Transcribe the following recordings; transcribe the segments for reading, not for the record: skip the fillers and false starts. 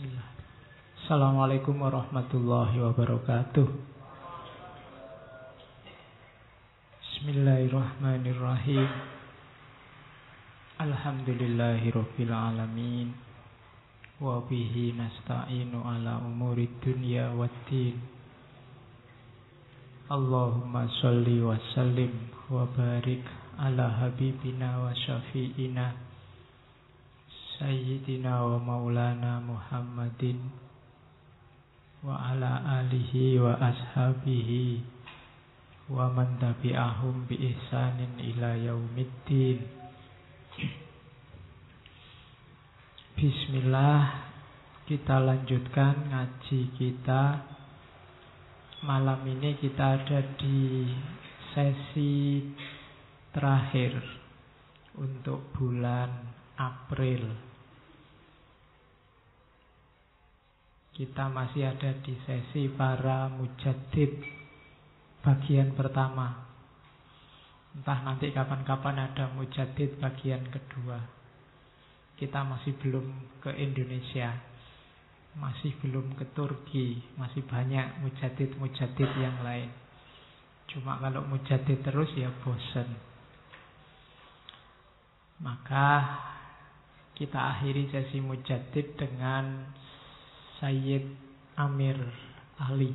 Bismillah. Assalamualaikum warahmatullahi wabarakatuh. Bismillahirrahmanirrahim. Alhamdulillahirabbil alamin. Wa bihi nasta'inu ala umurid dunya waddin. Allahumma sholli wa sallim wa barik ala habibina wa syafi'ina Sayyidina wa maulana Muhammadin wa ala alihi wa ashabihi wa man tabi'ahum bi ihsanin ila yaumiddin. Bismillah, kita lanjutkan ngaji kita. Malam ini kita ada di sesi terakhir untuk bulan April. Kita masih ada di sesi para mujaddid bagian pertama. Entah nanti kapan-kapan ada mujaddid bagian kedua. Kita masih belum ke Indonesia, masih belum ke Turki, masih banyak mujaddid-mujaddid yang lain. Cuma kalau mujaddid terus ya bosan. Maka kita akhiri sesi mujaddid dengan Sayyid Amir Ali.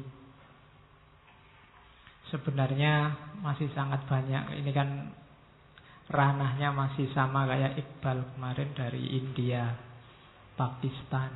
Sebenarnya masih sangat banyak. Ini kan ranahnya masih sama kayak Iqbal kemarin dari India, Pakistan.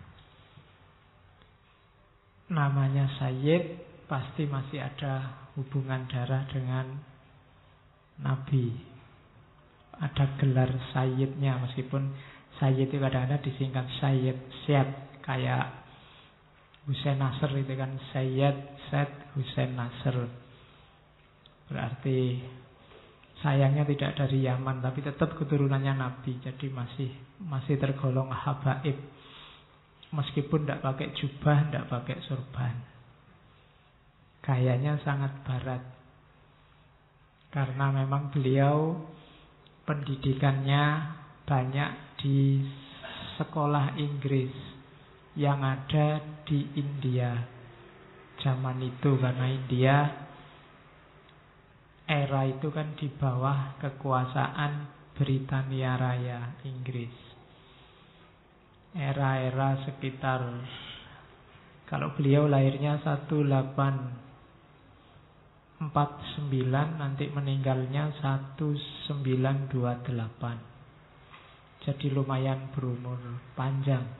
Namanya Sayyid, pasti masih ada hubungan darah dengan Nabi. Ada gelar Sayyidnya, meskipun Sayyid itu kadang-kadang disingkat Sayyid Syed, kayak Hussein Nasr itu kan Sayyid Hussein Nasr. Berarti sayangnya tidak dari Yaman, tapi tetap keturunannya Nabi. Jadi masih tergolong habaib, meskipun tidak pakai jubah, tidak pakai sorban. Gayanya sangat barat, karena memang beliau pendidikannya banyak di sekolah Inggris yang ada di India zaman itu, karena India era itu kan di bawah kekuasaan Britania Raya Inggris. Era-era sekitar, kalau beliau lahirnya 1849, nanti meninggalnya 1928. Jadi lumayan berumur panjang.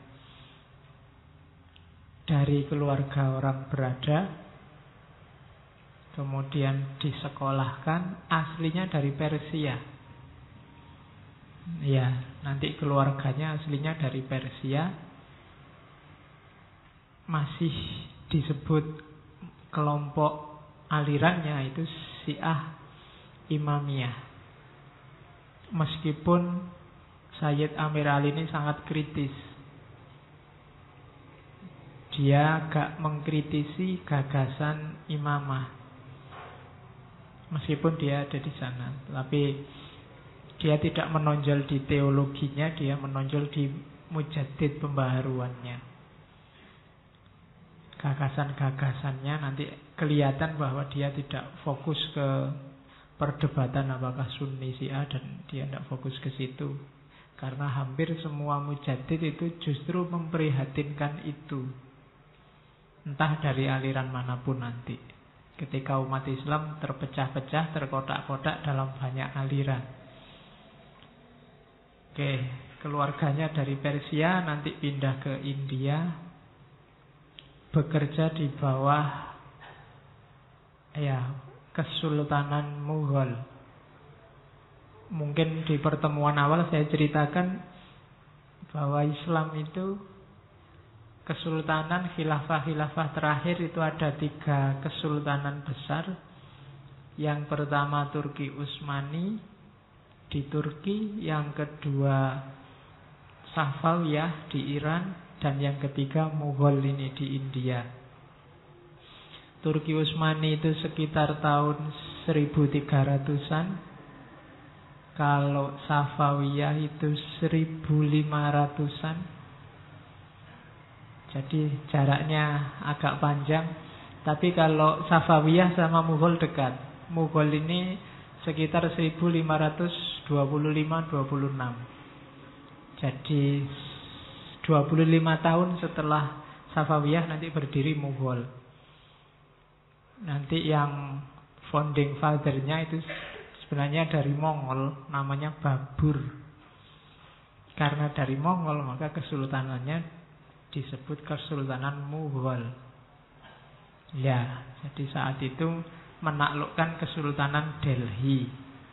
Dari keluarga orang berada, kemudian disekolahkan, aslinya dari Persia. Ya, nanti keluarganya aslinya dari Persia. Masih disebut kelompok alirannya itu Syiah Imamiyah. Meskipun Sayyid Amir Ali ini sangat kritis. Dia agak mengkritisi gagasan imamah, meskipun dia ada di sana. Tapi dia tidak menonjol di teologinya, dia menonjol di mujaddid pembaharuannya. Gagasan-gagasannya nanti kelihatan bahwa dia tidak fokus ke perdebatan apakah Sunni Syiah, dan dia tidak fokus ke situ. Karena hampir semua mujaddid itu justru memprihatinkan itu. Entah dari aliran manapun nanti. Ketika umat Islam terpecah-pecah, terkotak-kotak dalam banyak aliran. Oke, keluarganya dari Persia, nanti pindah ke India. Bekerja di bawah Kesultanan Mughal. Mungkin di pertemuan awal saya ceritakan bahwa Islam itu kesultanan, khilafah-khilafah terakhir itu ada 3 kesultanan besar. Yang pertama Turki Utsmani di Turki, yang kedua Safawiyah di Iran, dan yang ketiga Mughal ini di India. Turki Utsmani itu sekitar tahun 1300-an. Kalau Safawiyah itu 1500-an. Jadi jaraknya agak panjang. Tapi kalau Safawiyah sama Mughal dekat. Mughal ini sekitar 1525-26. Jadi 25 tahun setelah Safawiyah nanti berdiri Mughal. Nanti yang founding father-nya itu sebenarnya dari Mongol, namanya Babur. Karena dari Mongol maka kesultanannya disebut Kesultanan Mughal. Ya, jadi saat itu menaklukkan Kesultanan Delhi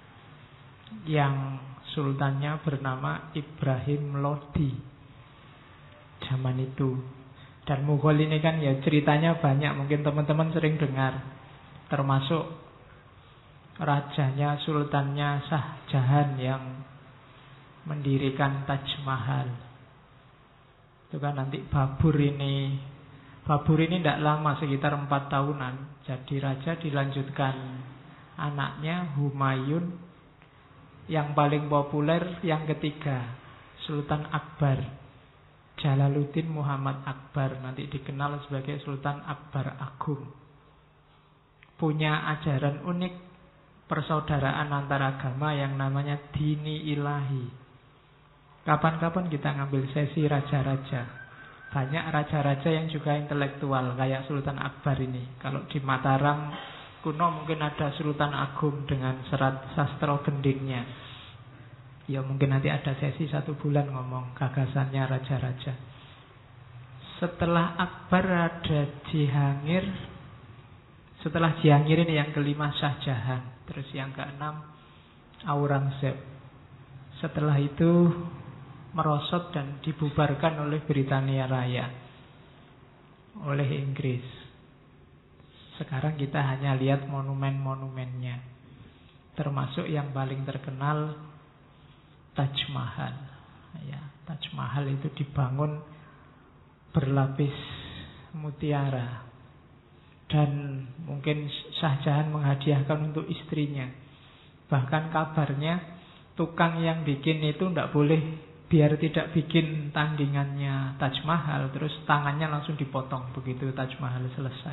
yang sultannya bernama Ibrahim Lodi zaman itu. Dan Mughal ini kan ya ceritanya banyak, mungkin teman-teman sering dengar, termasuk rajanya, sultannya Shah Jahan yang mendirikan Taj Mahal. Itu kan nanti Babur ini tidak lama, sekitar 4 tahunan jadi raja, dilanjutkan anaknya Humayun. Yang paling populer yang ketiga, Sultan Akbar, Jalaluddin Muhammad Akbar, nanti dikenal sebagai Sultan Akbar Agung. Punya ajaran unik persaudaraan antar agama yang namanya Dini Ilahi. Kapan-kapan kita ngambil sesi raja-raja. Banyak raja-raja yang juga intelektual kayak Sultan Akbar ini. Kalau di Mataram kuno mungkin ada Sultan Agung dengan serat sastra gendingnya. Ya mungkin nanti ada sesi 1 bulan ngomong gagasannya raja-raja. Setelah Akbar ada Jihangir. Setelah Jihangir ini yang kelima Shah Jahan. Terus yang keenam Aurangzeb. Setelah itu merosot dan dibubarkan oleh Britania Raya, oleh Inggris. Sekarang kita hanya lihat monumen-monumennya. Termasuk yang paling terkenal Taj Mahal. Ya, Taj Mahal itu dibangun berlapis mutiara. Dan mungkin Shah Jahan menghadiahkan untuk istrinya. Bahkan kabarnya tukang yang bikin itu tidak boleh, biar tidak bikin tandingannya Taj Mahal, terus tangannya langsung dipotong begitu Taj Mahal selesai.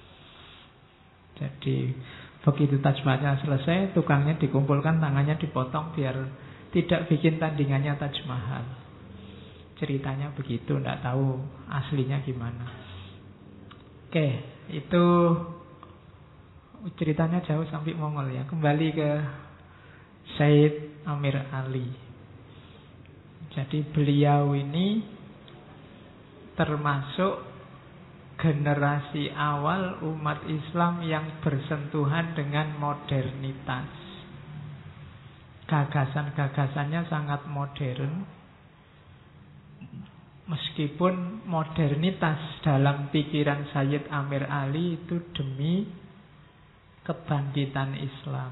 Jadi begitu Taj Mahal selesai, tukangnya dikumpulkan, tangannya dipotong biar tidak bikin tandingannya Taj Mahal. Ceritanya begitu, tidak tahu aslinya gimana. Oke, itu ceritanya jauh sampai Mongol ya. Kembali ke Sayyid Amir Ali. Jadi beliau ini termasuk generasi awal umat Islam yang bersentuhan dengan modernitas. Gagasan-gagasannya sangat modern. Meskipun modernitas dalam pikiran Sayyid Amir Ali itu demi kebangkitan Islam.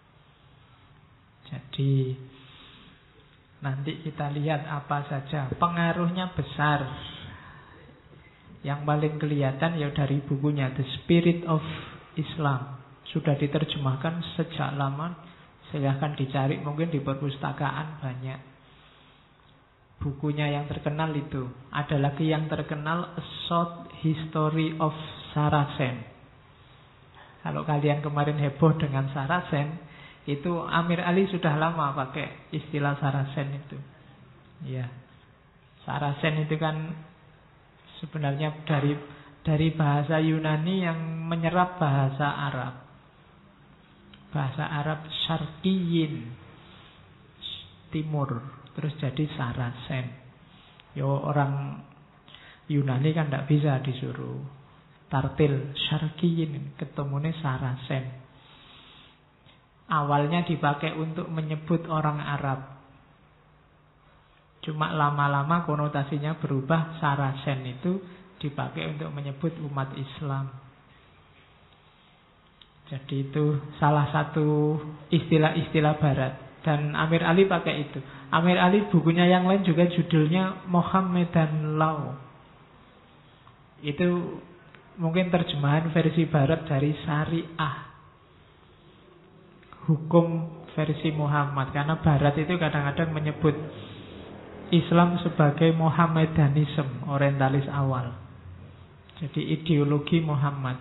Jadi nanti kita lihat apa saja pengaruhnya besar. Yang paling kelihatan ya dari bukunya The Spirit of Islam. Sudah diterjemahkan sejak lama. Silahkan dicari, mungkin di perpustakaan banyak. Bukunya yang terkenal itu. Ada lagi yang terkenal A Short History of Saracen. Kalau kalian kemarin heboh dengan Saracen, itu Amir Ali sudah lama pakai istilah Saracen itu. Ya. Saracen itu kan sebenarnya dari bahasa Yunani yang menyerap bahasa Arab. Bahasa Arab Syarqiyin, timur, terus jadi Saracen. Yo orang Yunani kan tidak bisa disuruh tartil Syarqiyin, ketemunya Saracen. Awalnya dipakai untuk menyebut orang Arab. Cuma lama-lama konotasinya berubah. Saracen itu dipakai untuk menyebut umat Islam. Jadi itu salah satu istilah-istilah barat. Dan Amir Ali pakai itu. Amir Ali bukunya yang lain juga judulnya Mohammedan Law. Itu mungkin terjemahan versi barat dari Syariah, hukum versi Muhammad. Karena barat itu kadang-kadang menyebut Islam sebagai Mohammedanism, orientalis awal. Jadi ideologi Muhammad.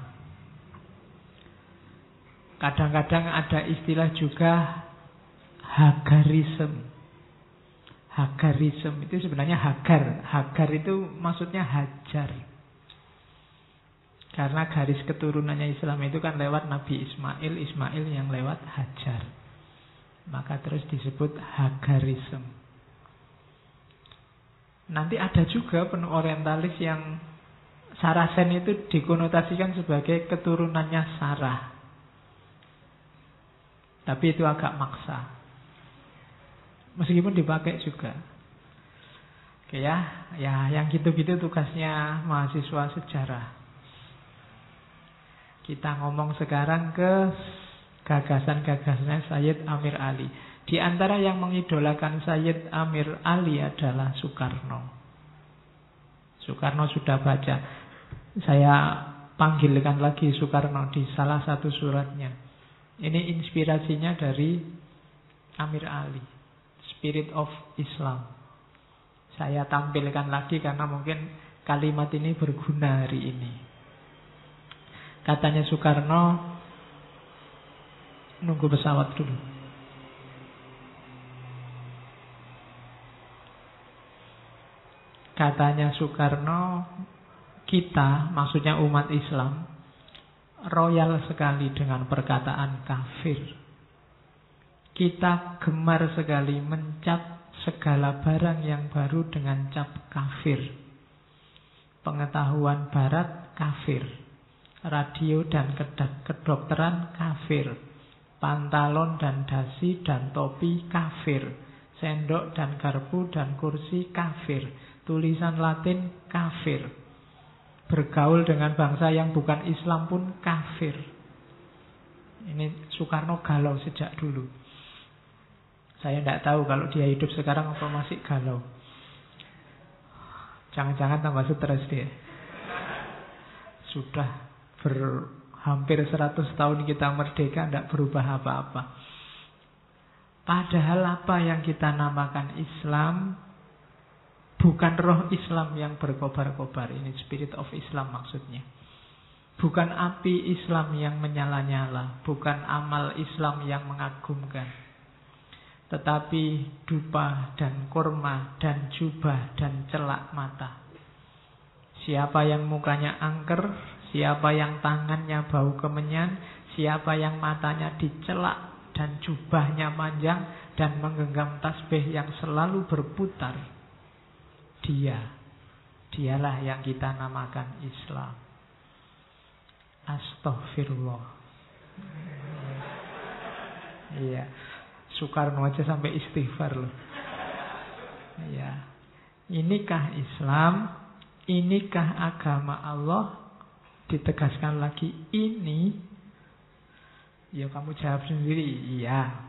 Kadang-kadang ada istilah juga Hagarism. Hagarism itu sebenarnya Hagar. Hagar itu maksudnya hajar. Karena garis keturunannya Islam itu kan lewat Nabi Ismail, Ismail yang lewat Hajar. Maka terus disebut Hagarism. Nanti ada juga penuh orientalis yang Saracen itu dikonotasikan sebagai keturunannya Sarah. Tapi itu agak maksa. Meskipun dipakai juga. Oke ya, yang gitu-gitu tugasnya mahasiswa sejarah. Kita ngomong sekarang ke gagasan-gagasannya Sayyid Amir Ali. Di antara yang mengidolakan Sayyid Amir Ali adalah Soekarno. Soekarno sudah baca. Saya panggilkan lagi Soekarno di salah satu suratnya. Ini inspirasinya dari Amir Ali, Spirit of Islam. Saya tampilkan lagi karena mungkin kalimat ini berguna hari ini. Katanya Soekarno, nunggu pesawat dulu. Katanya Soekarno, kita, maksudnya umat Islam, royal sekali dengan perkataan kafir. Kita gemar sekali mencap segala barang yang baru dengan cap kafir. Pengetahuan barat kafir. Radio dan kedokteran kafir. Pantalon dan dasi dan topi kafir. Sendok dan garpu dan kursi kafir. Tulisan Latin kafir. Bergaul dengan bangsa yang bukan Islam pun kafir. Ini Soekarno galau sejak dulu. Saya tidak tahu kalau dia hidup sekarang apa masih galau. Jangan-jangan tambah stres dia. Sudah hampir 100 tahun kita merdeka, tidak berubah apa-apa. Padahal apa yang kita namakan Islam bukan roh Islam yang berkobar-kobar. Ini spirit of Islam maksudnya. Bukan api Islam yang menyala-nyala. Bukan amal Islam yang mengagumkan. Tetapi dupa dan kurma dan jubah dan celak mata. Siapa yang mukanya angker, siapa yang tangannya bau kemenyan, siapa yang matanya dicelak dan jubahnya panjang dan menggenggam tasbih yang selalu berputar, dialah yang kita namakan Islam. Astaghfirullah. Iya. Soekarno aja sampai istighfar loh. Ya. Inikah Islam? Inikah agama Allah? Ditegaskan lagi ini. Ya kamu jawab sendiri. Iya.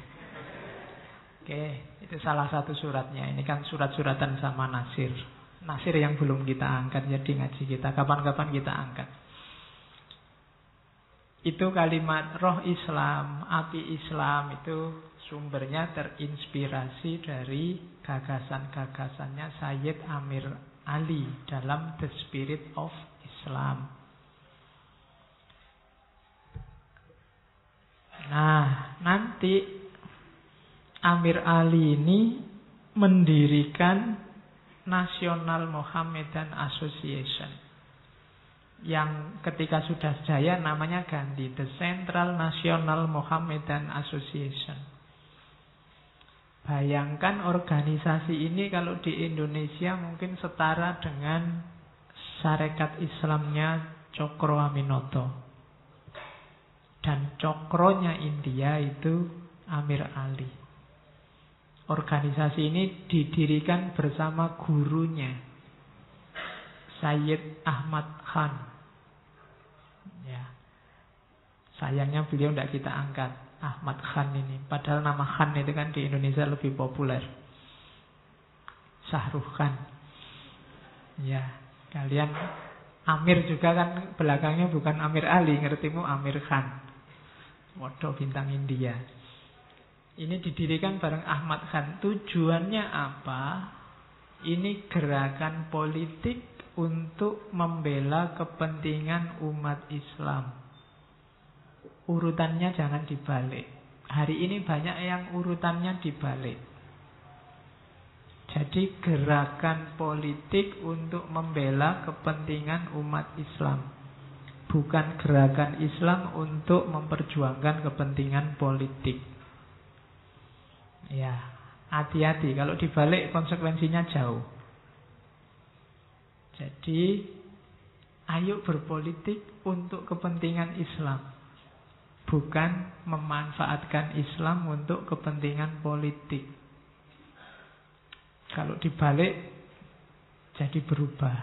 Oke, itu salah satu suratnya. Ini kan surat-suratan sama Nasir. Nasir yang belum kita angkat, jadi ngaji kita. Kapan-kapan kita angkat. Itu kalimat roh Islam, api Islam itu sumbernya terinspirasi dari gagasan-gagasannya Sayyid Amir Ali dalam The Spirit of Islam. Nah, nanti Amir Ali ini mendirikan National Mohammedan Association. Yang ketika sudah jaya namanya ganti The Central National Mohammedan Association. Bayangkan organisasi ini kalau di Indonesia mungkin setara dengan Sarekat Islamnya Cokro Aminoto. Dan cokronya India itu Amir Ali. Organisasi ini didirikan bersama gurunya Sayyid Ahmad Khan. Ya. Sayangnya beliau tidak kita angkat, Ahmad Khan ini. Padahal nama Khan itu kan di Indonesia lebih populer. Syahrukh Khan. Ya, kalian Amir juga kan belakangnya bukan Amir Ali, ngertimu Amir Khan. Waduh, bintang India. Ini didirikan bareng Ahmad Khan. Tujuannya apa? Ini gerakan politik untuk membela kepentingan umat Islam. Urutannya jangan dibalik. Hari ini banyak yang urutannya dibalik. Jadi gerakan politik untuk membela kepentingan umat Islam, bukan gerakan Islam untuk memperjuangkan kepentingan politik. Ya, hati-hati, kalau dibalik konsekuensinya jauh. Jadi, ayo berpolitik untuk kepentingan Islam, bukan memanfaatkan Islam untuk kepentingan politik. Kalau dibalik, jadi berubah.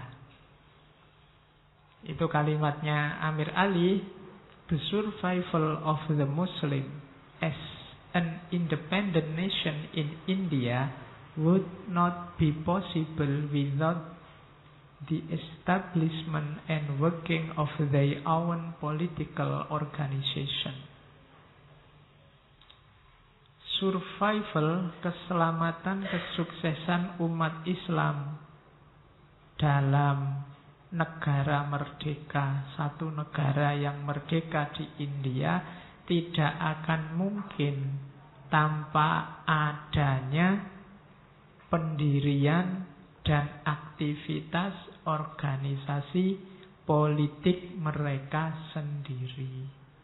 Itu kalimatnya Amir Ali, "The survival of the Muslim as an independent nation in India would not be possible without the establishment and working of their own political organization." Survival, keselamatan, kesuksesan umat Islam dalam negara merdeka, satu negara yang merdeka di India, tidak akan mungkin tanpa adanya pendirian dan aktivitas organisasi politik mereka sendiri.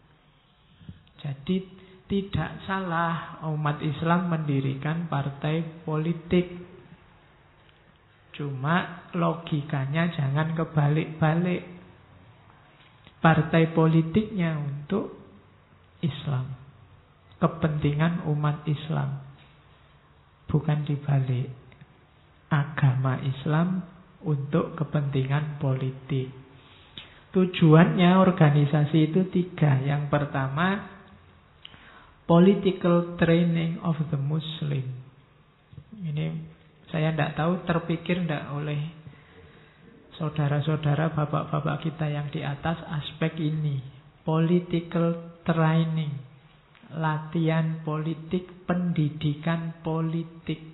Jadi tidak salah umat Islam mendirikan partai politik. Cuma logikanya jangan kebalik-balik. Partai politiknya untuk Islam, kepentingan umat Islam, bukan dibalik. Agama Islam untuk kepentingan politik. Tujuannya organisasi itu 3. Yang pertama, political training of the Muslim. Ini saya tidak tahu terpikir tidak oleh saudara-saudara, bapak-bapak kita yang di atas aspek ini. Political training, latihan politik, pendidikan politik.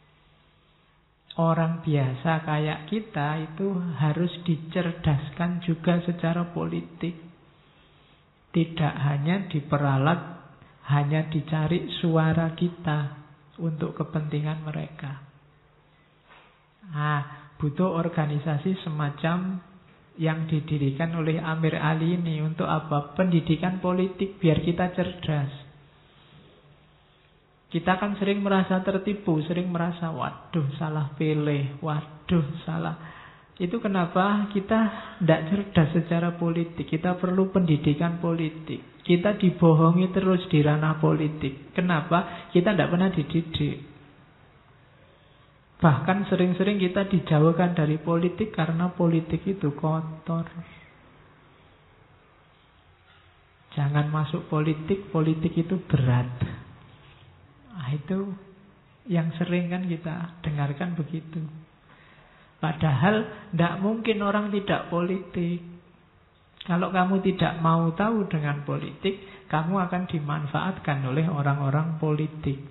Orang biasa kayak kita itu harus dicerdaskan juga secara politik. Tidak hanya diperalat, hanya dicari suara kita untuk kepentingan mereka. Butuh organisasi semacam yang didirikan oleh Amir Ali ini. Untuk apa? Pendidikan politik biar kita cerdas. Kita kan sering merasa tertipu, sering merasa waduh salah pilih, waduh salah. Itu kenapa kita tidak cerdas secara politik. Kita perlu pendidikan politik. Kita dibohongi terus di ranah politik. Kenapa? Kita tidak pernah dididik. Bahkan sering-sering kita dijauhkan dari politik karena politik itu kotor. Jangan masuk politik, politik itu berat. Itu yang sering kan kita dengarkan begitu. Padahal tidak mungkin orang tidak politik. Kalau kamu tidak mau tahu dengan politik, kamu akan dimanfaatkan oleh orang-orang politik.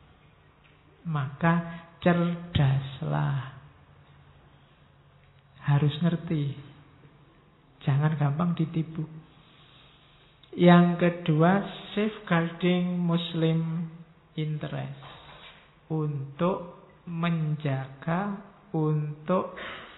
Maka cerdaslah. Harus ngerti. Jangan gampang ditipu. Yang kedua, safeguarding Muslim interest. Untuk menjaga, untuk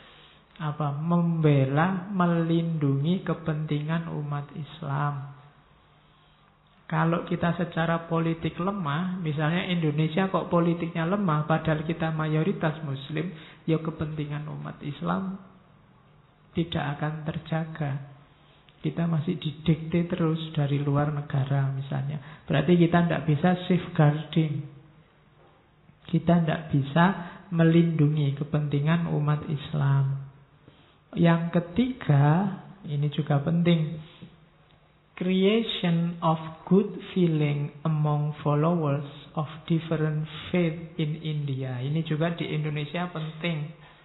membela, melindungi kepentingan umat Islam. Kalau kita secara politik lemah, misalnya Indonesia kok politiknya lemah, padahal kita mayoritas Muslim, ya kepentingan umat Islam tidak akan terjaga. Kita masih didikte terus dari luar negara misalnya. Berarti kita tidak bisa safeguarding. Kita tidak bisa melindungi kepentingan umat Islam. Yang ketiga, ini juga penting. Creation of good feeling among followers of different faith in India. Ini juga di Indonesia penting.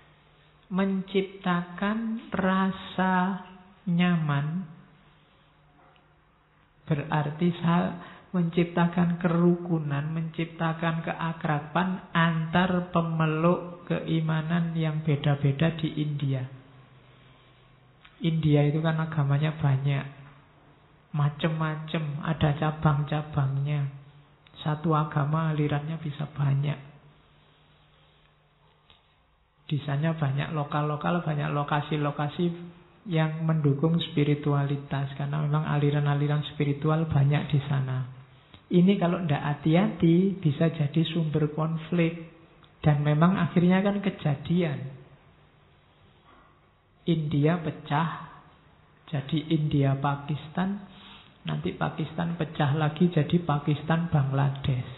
Menciptakan rasa nyaman. Berarti menciptakan kerukunan, menciptakan keakraban antar pemeluk keimanan yang beda-beda di India. India itu kan agamanya banyak, macam-macam, ada cabang-cabangnya. Satu agama alirannya bisa banyak. Di sana banyak lokal-lokal, banyak lokasi-lokasi yang mendukung spiritualitas, karena memang aliran-aliran spiritual banyak di sana. Ini kalau tidak hati-hati bisa jadi sumber konflik. Dan memang akhirnya kan kejadian. India pecah, jadi India Pakistan. Nanti Pakistan pecah lagi jadi Pakistan Bangladesh.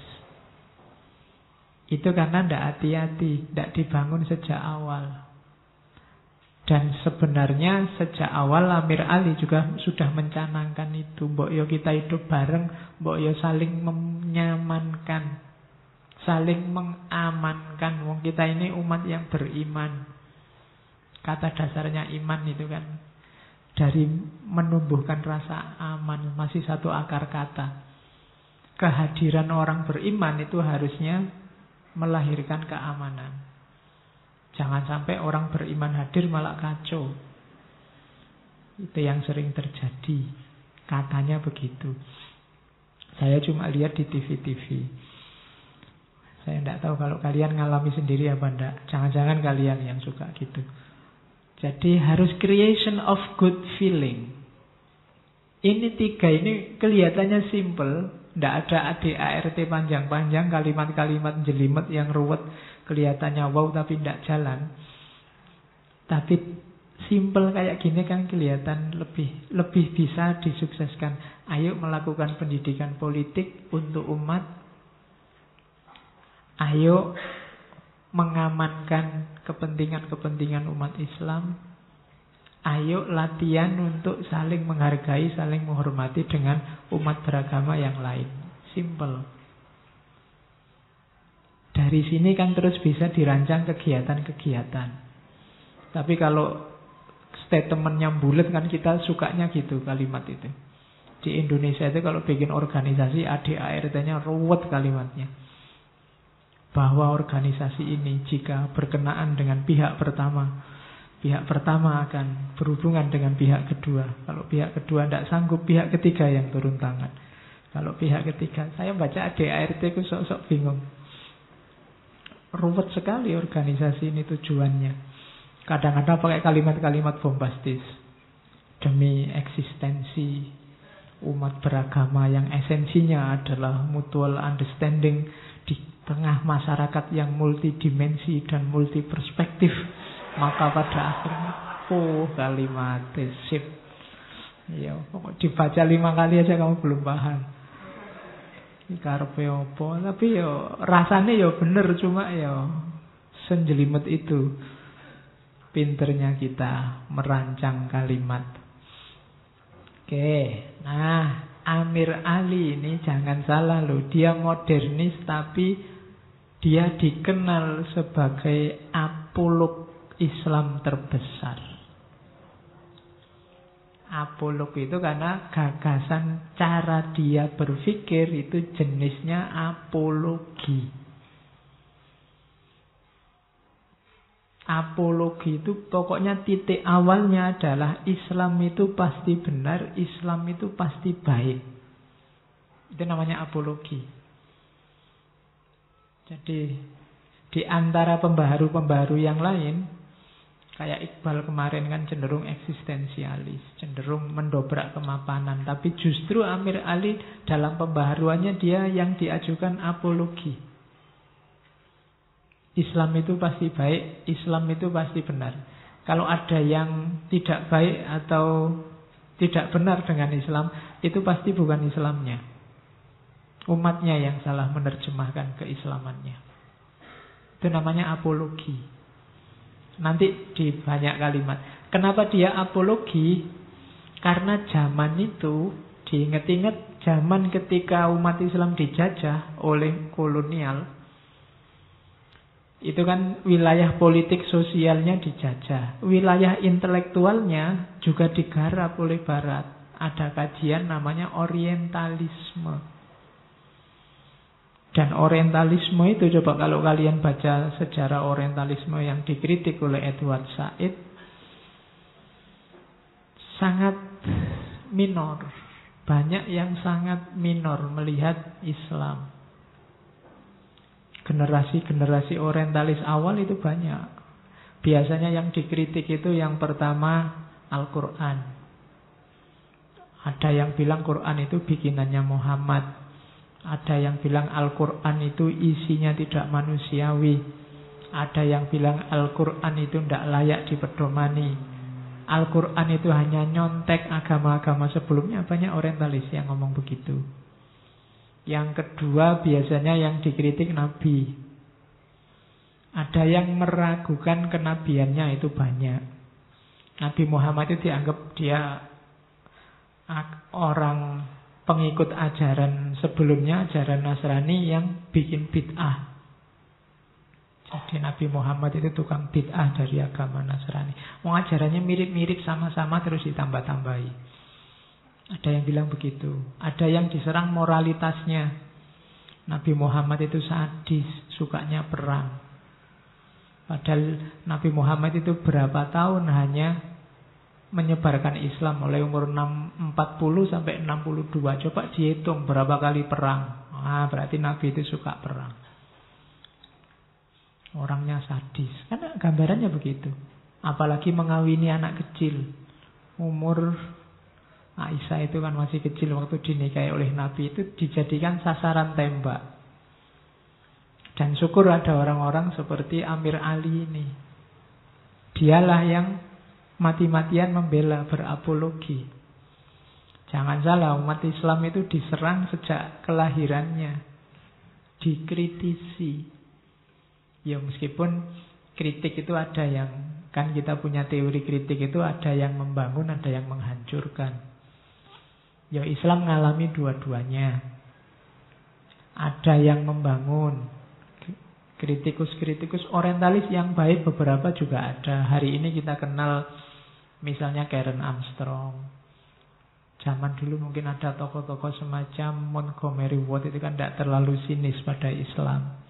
Itu karena tidak hati-hati, tidak dibangun sejak awal. Dan sebenarnya sejak awal Amir Ali juga sudah mencanangkan itu. Mbok yo kita hidup bareng, mbok yo saling menyamankan, saling mengamankan. Wong kita ini umat yang beriman. Kata dasarnya iman itu kan dari menumbuhkan rasa aman, masih satu akar kata. Kehadiran orang beriman itu harusnya melahirkan keamanan. Jangan sampai orang beriman hadir malah kacau. Itu yang sering terjadi. Katanya begitu. Saya cuma lihat di TV-TV. Saya tidak tahu kalau kalian ngalami sendiri apa enggak. Jangan-jangan kalian yang suka gitu. Jadi harus creation of good feeling. Ini tiga ini kelihatannya simple. Tidak ada ADART panjang-panjang, kalimat-kalimat jelimet yang ruwet. Kelihatannya wow tapi tidak jalan. Tapi simple kayak gini kan kelihatan lebih bisa disukseskan. Ayo melakukan pendidikan politik untuk umat. Ayo mengamankan kepentingan-kepentingan umat Islam. Ayo latihan untuk saling menghargai, saling menghormati dengan umat beragama yang lain. Simple. Dari sini kan terus bisa dirancang kegiatan-kegiatan. Tapi kalau statementnya bulat kan kita sukanya gitu kalimat itu. Di Indonesia itu kalau bikin organisasi ADART-nya ruwet kalimatnya. Bahwa organisasi ini jika berkenaan dengan pihak pertama akan berhubungan dengan pihak kedua. Kalau pihak kedua tidak sanggup, pihak ketiga yang turun tangan. Kalau pihak ketiga, saya baca ADART itu sok-sok bingung. Ruwet sekali organisasi ini tujuannya. Kadang-kadang pakai kalimat-kalimat bombastis. Demi eksistensi umat beragama yang esensinya adalah mutual understanding di tengah masyarakat yang multidimensi dan multiperspektif. Maka pada akhirnya, kalimat sip. Ya, dibaca 5 kali aja kamu belum paham. Karepe apa? Tapi yo rasanya yo bener, cuma yo senjelimet itu. Pinternya kita merancang kalimat. Oke, nah Amir Ali ini jangan salah loh, dia modernis tapi dia dikenal sebagai apolog Islam terbesar. Apolog itu karena gagasan cara dia berpikir itu jenisnya apologi. Apologi itu pokoknya titik awalnya adalah Islam itu pasti benar, Islam itu pasti baik. Itu namanya apologi. Jadi di antara pembaharu-pembaharu yang lain, kayak Iqbal kemarin kan cenderung eksistensialis, cenderung mendobrak kemapanan. Tapi justru Amir Ali dalam pembaharuannya dia yang diajukan apologi. Islam itu pasti baik, Islam itu pasti benar. Kalau ada yang tidak baik atau tidak benar dengan Islam, itu pasti bukan Islamnya. Umatnya yang salah menerjemahkan keislamannya. Itu namanya apologi. Nanti di banyak kalimat. Kenapa dia apologi? Karena zaman itu, diingat-ingat zaman ketika umat Islam dijajah oleh kolonial, itu kan wilayah politik sosialnya dijajah. Wilayah intelektualnya juga digarap oleh Barat. Ada kajian namanya orientalisme. Dan orientalisme itu, coba kalau kalian baca sejarah orientalisme yang dikritik oleh Edward Said, sangat minor. Banyak yang sangat minor melihat Islam. Generasi-generasi orientalis awal itu banyak. Biasanya yang dikritik itu yang pertama Al-Quran. Ada yang bilang Quran itu bikinannya Muhammad. Ada yang bilang Al-Quran itu isinya tidak manusiawi. Ada yang bilang Al-Quran itu tidak layak dipedomani. Al-Quran itu hanya nyontek agama-agama sebelumnya. Banyak orientalis yang ngomong begitu. Yang kedua biasanya yang dikritik Nabi. Ada yang meragukan kenabiannya, itu banyak. Nabi Muhammad itu dianggap dia orang pengikut ajaran sebelumnya, ajaran Nasrani yang bikin bid'ah. Jadi Nabi Muhammad itu tukang bid'ah dari agama Nasrani. Ajarannya mirip-mirip sama-sama terus ditambah-tambahi. Ada yang bilang begitu. Ada yang diserang moralitasnya. Nabi Muhammad itu sadis, sukanya perang. Padahal Nabi Muhammad itu berapa tahun hanya menyebarkan Islam, mulai umur 40 sampai 62. Coba dihitung berapa kali perang. Berarti Nabi itu suka perang. Orangnya sadis. Karena gambarannya begitu. Apalagi mengawini anak kecil. Umur Aisyah itu kan masih kecil waktu dinikahi oleh Nabi, itu dijadikan sasaran tembak. Dan syukur ada orang-orang seperti Amir Ali ini. Dialah yang mati-matian membela, berapologi. Jangan salah, umat Islam itu diserang sejak kelahirannya. Dikritisi. Ya meskipun kritik itu ada yang, kan kita punya teori kritik itu ada yang membangun, ada yang menghancurkan. Ya Islam mengalami dua-duanya. Ada yang membangun. Kritikus-kritikus orientalis yang baik beberapa juga ada. Hari ini kita kenal misalnya Karen Armstrong. Zaman dulu mungkin ada tokoh-tokoh semacam Montgomery Ward, itu kan tidak terlalu sinis pada Islam.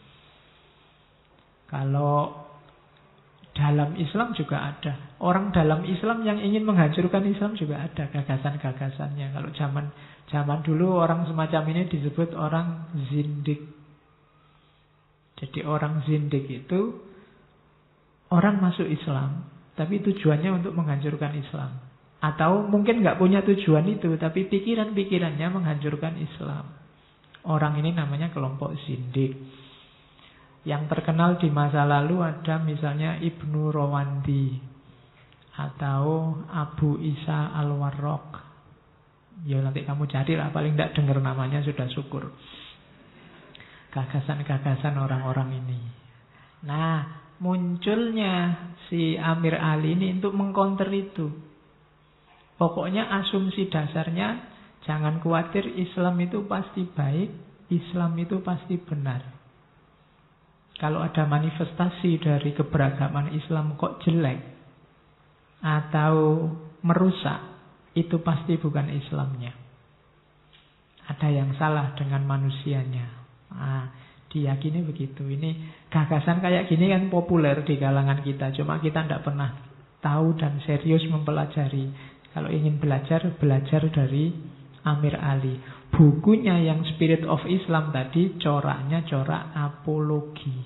Kalau dalam Islam juga ada. Orang dalam Islam yang ingin menghancurkan Islam juga ada gagasan-gagasannya. Kalau zaman dulu orang semacam ini disebut orang zindik. Jadi orang zindik itu orang masuk Islam, tapi tujuannya untuk menghancurkan Islam. Atau mungkin nggak punya tujuan itu, tapi pikiran-pikirannya menghancurkan Islam. Orang ini namanya kelompok zindik. Yang terkenal di masa lalu ada misalnya Ibnu Rawandi atau Abu Isa Al-Warraq. Ya nanti kamu carilah, paling tidak dengar namanya sudah syukur. Gagasan-gagasan orang-orang ini. Nah, munculnya si Amir Ali ini untuk mengcounter itu. Pokoknya asumsi dasarnya, jangan khawatir, Islam itu pasti baik, Islam itu pasti benar. Kalau ada manifestasi dari keberagaman Islam kok jelek atau merusak, itu pasti bukan Islamnya. Ada yang salah dengan manusianya. Diyakini begitu. Ini gagasan kayak gini kan populer di kalangan kita. Cuma kita tidak pernah tahu dan serius mempelajari. Kalau ingin belajar, belajar dari Amir Ali. Bukunya yang Spirit of Islam tadi, coraknya corak apologi.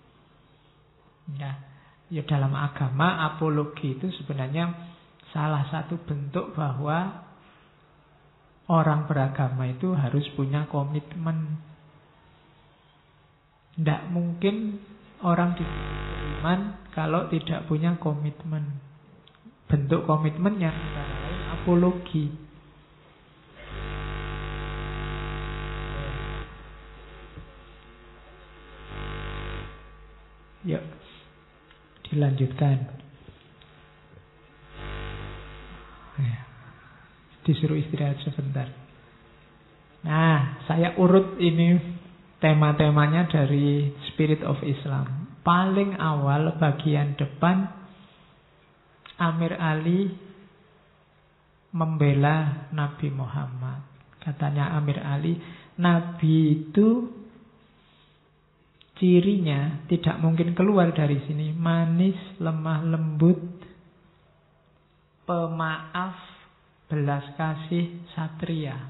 Ya dalam agama, apologi itu sebenarnya salah satu bentuk bahwa orang beragama itu harus punya komitmen. Tidak mungkin orang beriman kalau tidak punya komitmen. Bentuk komitmennya antara lain apologi. Yuk, dilanjutkan. Disuruh istirahat sebentar. Nah, saya urut ini tema-temanya dari Spirit of Islam. Paling awal bagian depan, Amir Ali membela Nabi Muhammad. Katanya Amir Ali, Nabi itu cirinya tidak mungkin keluar dari sini. Manis, lemah lembut, pemaaf, belas kasih, satria.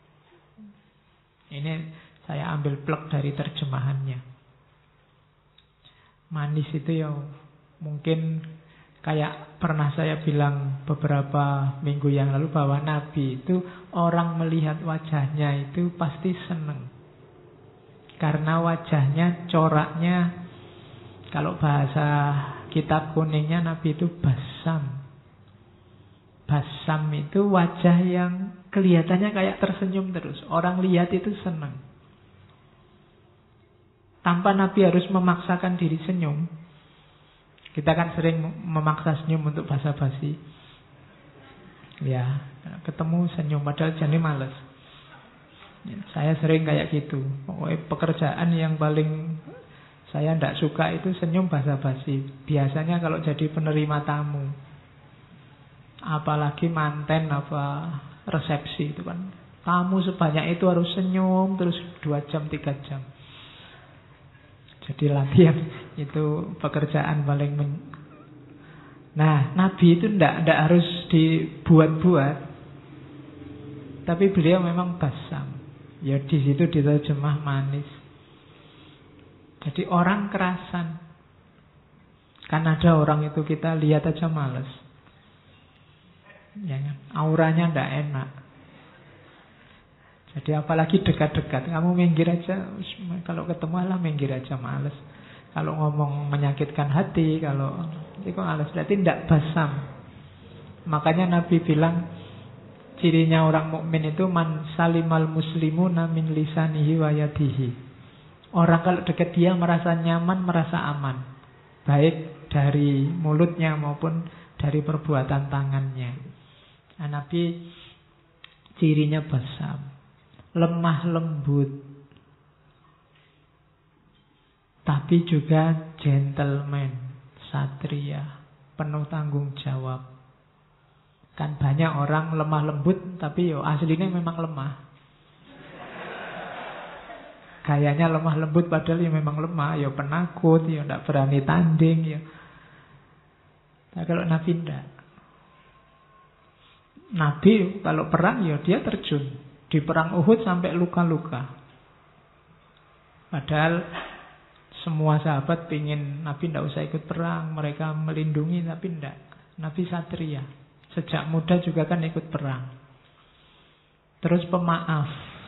Ini saya ambil plek dari terjemahannya. Manis itu ya mungkin kayak pernah saya bilang beberapa minggu yang lalu bahwa Nabi itu orang melihat wajahnya itu pasti seneng. Karena wajahnya, coraknya, kalau bahasa kitab kuningnya Nabi itu basam. Basam itu wajah yang kelihatannya kayak tersenyum terus. Orang lihat itu senang. Tanpa Nabi harus memaksakan diri senyum. Kita kan sering memaksa senyum untuk basa-basi. Ya, ketemu senyum padahal jadi males. Saya sering kayak gitu. Pokoknya pekerjaan yang paling saya tidak suka itu senyum basa-basi. Biasanya kalau jadi penerima tamu, apalagi manten apa resepsi itu kan, tamu sebanyak itu harus senyum terus 2 jam 3 jam. Jadi latihan itu pekerjaan paling Nah, Nabi itu tidak harus dibuat-buat, tapi beliau memang basam. Ya di situ diterjemah manis. Jadi orang kerasan. Kan ada orang itu kita lihat aja males. Ya, auranya tidak enak. Jadi apalagi dekat-dekat, kamu minggir aja. Kalau ketemu lah minggir aja, males. Kalau ngomong menyakitkan hati, kalau itu males. Berarti tidak basam. Makanya Nabi bilang cirinya orang mukmin itu man salimal muslimuna min lisanihi wa yadihi. Orang kalau dekat dia merasa nyaman, merasa aman. Baik dari mulutnya maupun dari perbuatan tangannya. Nah, Nabi cirinya basam, lemah lembut, tapi juga gentleman, satria, penuh tanggung jawab. Kan banyak orang lemah lembut tapi yo aslinya memang lemah. Kayaknya lemah lembut padahal ya memang lemah, ya penakut, ya tidak berani tanding, ya. Nah, kalau Nabi tidak. Nabi kalau perang ya dia terjun. Di perang Uhud sampai luka-luka. Padahal semua sahabat pingin Nabi tidak usah ikut perang, mereka melindungi, tapi tidak. Nabi satria. Sejak muda juga kan ikut perang. Terus pemaaf.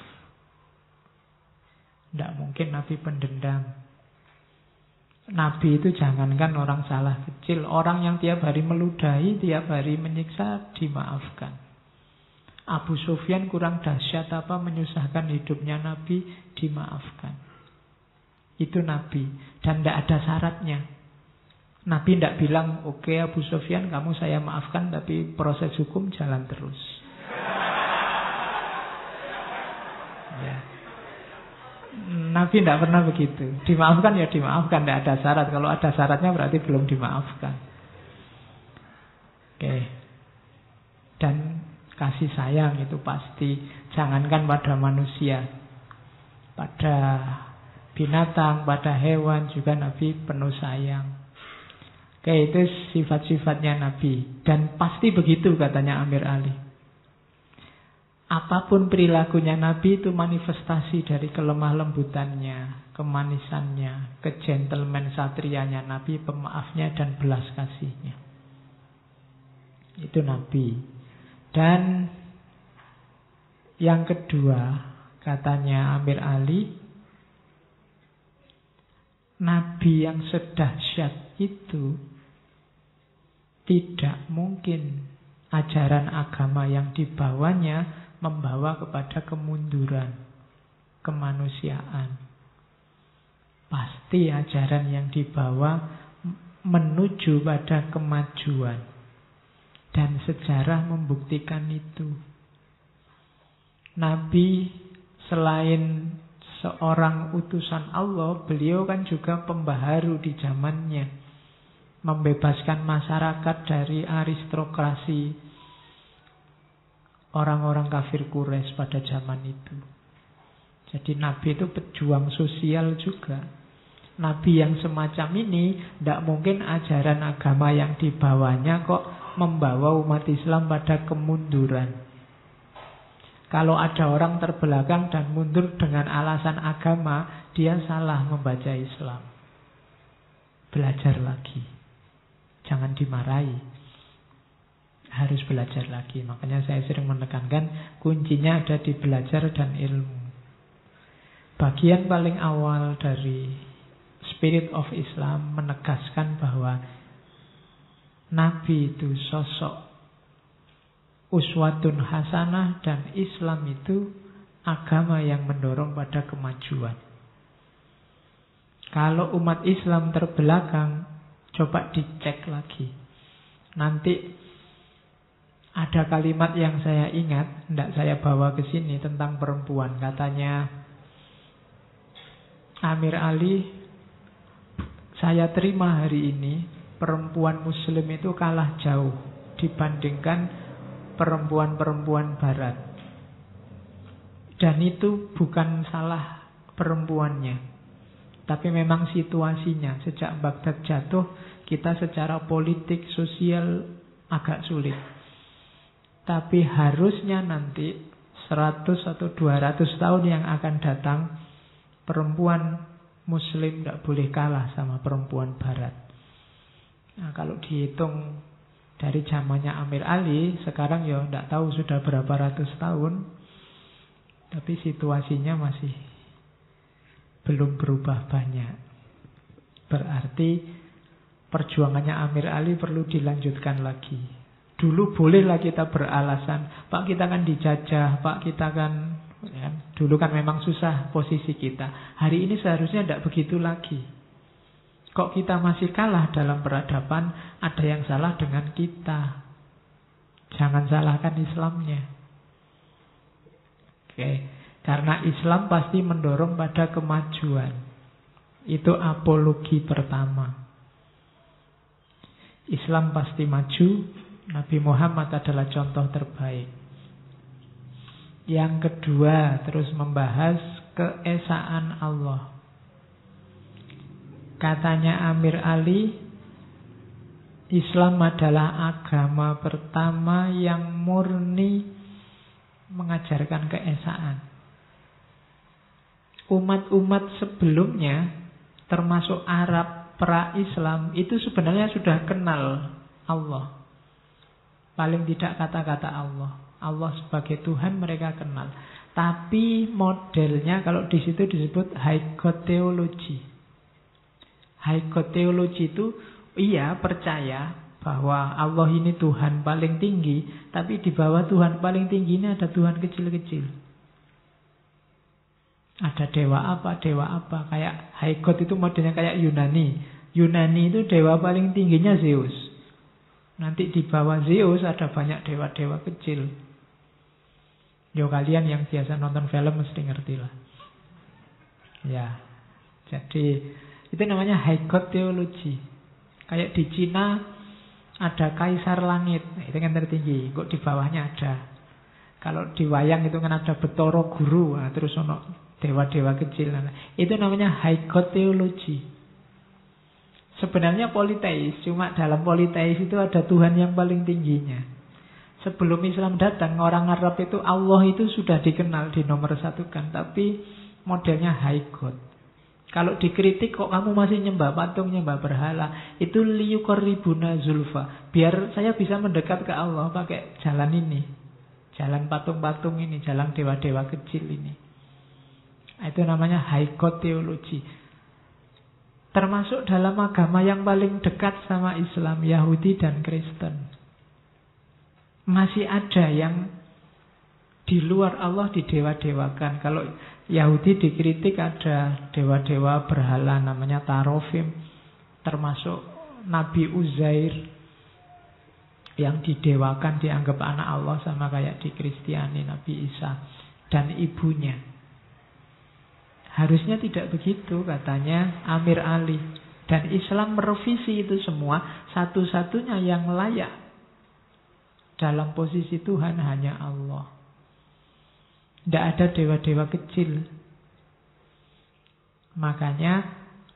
Tidak mungkin Nabi pendendam. Nabi itu jangankan orang salah kecil, orang yang tiap hari meludahi, tiap hari menyiksa, dimaafkan. Abu Sufyan kurang dahsyat apa menyusahkan hidupnya Nabi, dimaafkan. Itu Nabi. Dan tidak ada syaratnya. Nabi tidak bilang, oke Abu Sufyan kamu saya maafkan, tapi proses hukum jalan terus. Ya. Nabi tidak pernah begitu. Dimaafkan ya dimaafkan, tidak ada syarat. Kalau ada syaratnya berarti belum dimaafkan. Oke. Dan kasih sayang itu pasti. Jangankan pada manusia, pada binatang, pada hewan juga Nabi penuh sayang. Oke, itu sifat-sifatnya Nabi. Dan pasti begitu katanya Amir Ali. Apapun perilakunya Nabi itu manifestasi dari kelemah lembutannya, kemanisannya, kegentleman satrianya Nabi, pemaafnya dan belas kasihnya. Itu Nabi. Dan yang kedua, katanya Amir Ali, Nabi yang sedahsyat itu tidak mungkin ajaran agama yang dibawanya membawa kepada kemunduran, kemanusiaan. Pasti ajaran yang dibawa menuju pada kemajuan. Dan sejarah membuktikan itu. Nabi selain seorang utusan Allah, beliau kan juga pembaharu di zamannya. Membebaskan masyarakat dari aristokrasi orang-orang kafir Quraisy pada zaman itu. Jadi Nabi itu pejuang sosial juga. Nabi yang semacam ini tidak mungkin ajaran agama yang dibawanya kok membawa umat Islam pada kemunduran. Kalau ada orang terbelakang dan mundur dengan alasan agama, dia salah membaca Islam. Belajar lagi. Jangan dimarahi. Harus belajar lagi. Makanya saya sering menekankan kuncinya ada di belajar dan ilmu. Bagian paling awal dari Spirit of Islam menegaskan bahwa Nabi itu sosok uswatun hasanah dan Islam itu agama yang mendorong pada kemajuan. Kalau umat Islam terbelakang, coba dicek lagi. Nanti ada kalimat yang saya ingat, tidak saya bawa ke sini tentang perempuan. Katanya Amir Ali, saya terima hari ini perempuan Muslim itu kalah jauh dibandingkan perempuan-perempuan Barat. Dan itu bukan salah perempuannya, tapi memang situasinya. Sejak Baghdad jatuh, kita secara politik, sosial agak sulit. Tapi harusnya nanti 100 atau 200 tahun yang akan datang, perempuan Muslim tidak boleh kalah sama perempuan Barat. Nah, kalau dihitung dari zamannya Amir Ali, sekarang ya tidak tahu sudah berapa ratus tahun, tapi situasinya masih belum berubah banyak. Berarti perjuangannya Amir Ali perlu dilanjutkan lagi. Dulu bolehlah kita beralasan, Pak kita kan dijajah, Pak kita kan ya, dulu kan memang susah posisi kita. Hari ini seharusnya tidak begitu lagi. Kok kita masih kalah dalam peradaban? Ada yang salah dengan kita. Jangan salahkan Islamnya. Oke, karena Islam pasti mendorong pada kemajuan. Itu apologi pertama. Islam pasti maju. Nabi Muhammad adalah contoh terbaik. Yang kedua, terus membahas keesaan Allah. Katanya Amir Ali, Islam adalah agama pertama yang murni mengajarkan keesaan. Umat-umat sebelumnya, termasuk Arab pra-Islam, itu sebenarnya sudah kenal Allah. Paling tidak kata-kata Allah. Allah sebagai Tuhan mereka kenal. Tapi modelnya kalau di situ disebut high God theology. High God theology itu iya percaya bahwa Allah ini Tuhan paling tinggi, tapi di bawah Tuhan paling tinggi ini ada Tuhan kecil-kecil. Ada dewa apa. Kayak high God itu modelnya kayak Yunani. Yunani itu dewa paling tingginya Zeus. Nanti di bawah Zeus ada banyak dewa-dewa kecil. Yo kalian yang biasa nonton film mesti ngerti lah. Ya, jadi itu namanya high God theology. Kayak di Cina ada kaisar langit, itu kan tertinggi. Kok di bawahnya ada. Kalau di wayang itu kan ada Betara Guru, nah, terus ono dewa-dewa kecil. Nah, itu namanya high God theology. Sebenarnya politeis, cuma dalam politeis itu ada Tuhan yang paling tingginya. Sebelum Islam datang, orang Arab itu Allah itu sudah dikenal, dinomorsatukan, tapi modelnya high God. Kalau dikritik kok kamu masih nyembah patung, nyembah berhala, itu liyuqarribuna zulfa. Biar saya bisa mendekat ke Allah pakai jalan ini. Jalan patung-patung ini, jalan dewa-dewa kecil ini. Itu namanya high God theology. Termasuk dalam agama yang paling dekat sama Islam, Yahudi dan Kristen. Masih ada yang di luar Allah didewa-dewakan. Kalau Yahudi dikritik ada dewa-dewa berhala namanya Tarofim. Termasuk Nabi Uzair yang didewakan, dianggap anak Allah sama kayak di Kristiani Nabi Isa dan ibunya. Harusnya tidak begitu, katanya Amir Ali. Dan Islam merevisi itu semua. Satu-satunya yang layak dalam posisi Tuhan hanya Allah. Tidak ada dewa-dewa kecil. Makanya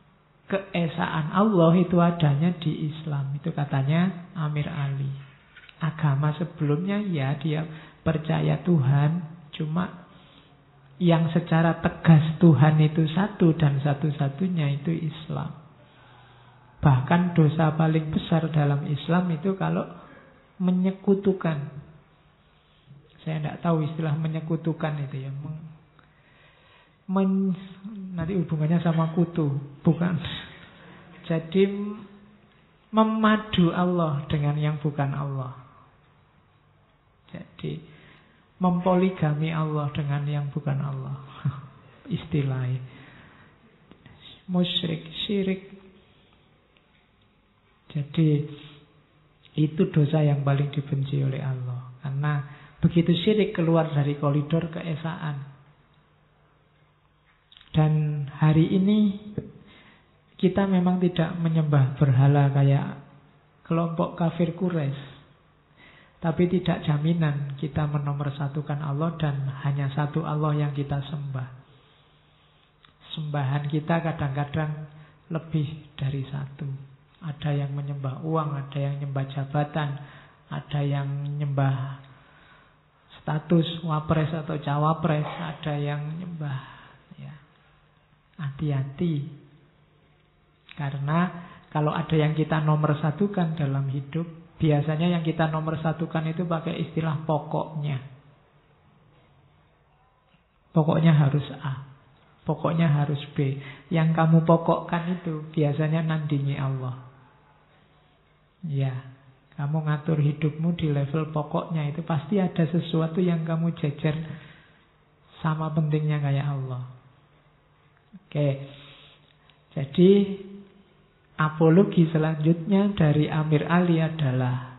keesaan Allah itu adanya di Islam. Itu katanya Amir Ali. Agama sebelumnya ya dia percaya Tuhan, cuma yang secara tegas Tuhan itu satu dan satu-satunya itu Islam. Bahkan dosa paling besar dalam Islam itu kalau menyekutukan. Saya tidak tahu istilah menyekutukan itu ya. Nanti hubungannya sama kutu, bukan. Jadi memadu Allah dengan yang bukan Allah. Jadi mempoligami Allah dengan yang bukan Allah. Istilahnya musyrik, syirik. Jadi itu dosa yang paling dibenci oleh Allah. Karena begitu syirik keluar dari koridor keesaan. Dan hari ini kita memang tidak menyembah berhala kayak kelompok kafir Quraisy. Tapi tidak jaminan kita menomorsatukan Allah dan hanya satu Allah yang kita sembah. Sembahan kita kadang-kadang lebih dari satu. Ada yang menyembah uang, ada yang menyembah jabatan, ada yang menyembah status wapres atau cawapres, ada yang menyembah ya. Hati-hati. Karena kalau ada yang kita nomorsatukan dalam hidup, biasanya yang kita nomorsatukan itu pakai istilah pokoknya. Pokoknya harus A, pokoknya harus B. Yang kamu pokokkan itu biasanya nandingi Allah. Ya, kamu ngatur hidupmu di level pokoknya itu pasti ada sesuatu yang kamu jejer sama pentingnya kayak Allah. Oke, jadi apologi selanjutnya dari Amir Ali adalah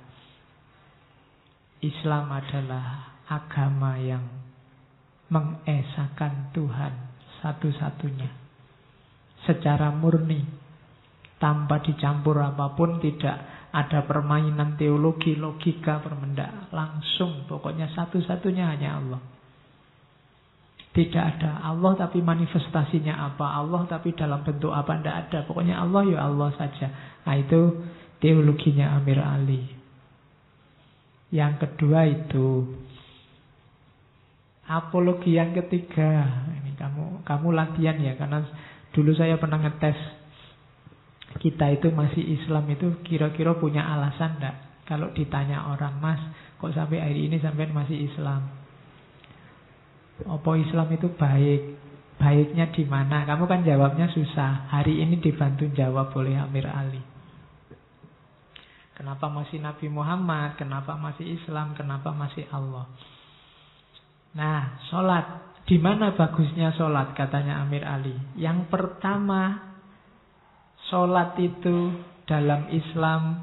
Islam adalah agama yang mengesahkan Tuhan satu-satunya secara murni, tanpa dicampur apapun, tidak ada permainan teologi, logika, permendak, langsung pokoknya satu-satunya hanya Allah. Tidak ada Allah tapi manifestasinya apa, Allah tapi dalam bentuk apa, tidak ada. Pokoknya Allah ya Allah saja. Nah itu teologinya Amir Ali. Yang kedua itu apologi yang ketiga. Ini kamu latihan ya, karena dulu saya pernah ngetes kita itu masih Islam itu kira-kira punya alasan enggak? Kalau ditanya orang, Mas kok sampai hari ini sampai masih Islam? Apa Islam itu baik? Baiknya di mana? Kamu kan jawabnya susah. Hari ini dibantu jawab oleh Amir Ali. Kenapa masih Nabi Muhammad? Kenapa masih Islam? Kenapa masih Allah? Nah, sholat. Di mana bagusnya sholat? Katanya Amir Ali. Yang pertama, sholat itu dalam Islam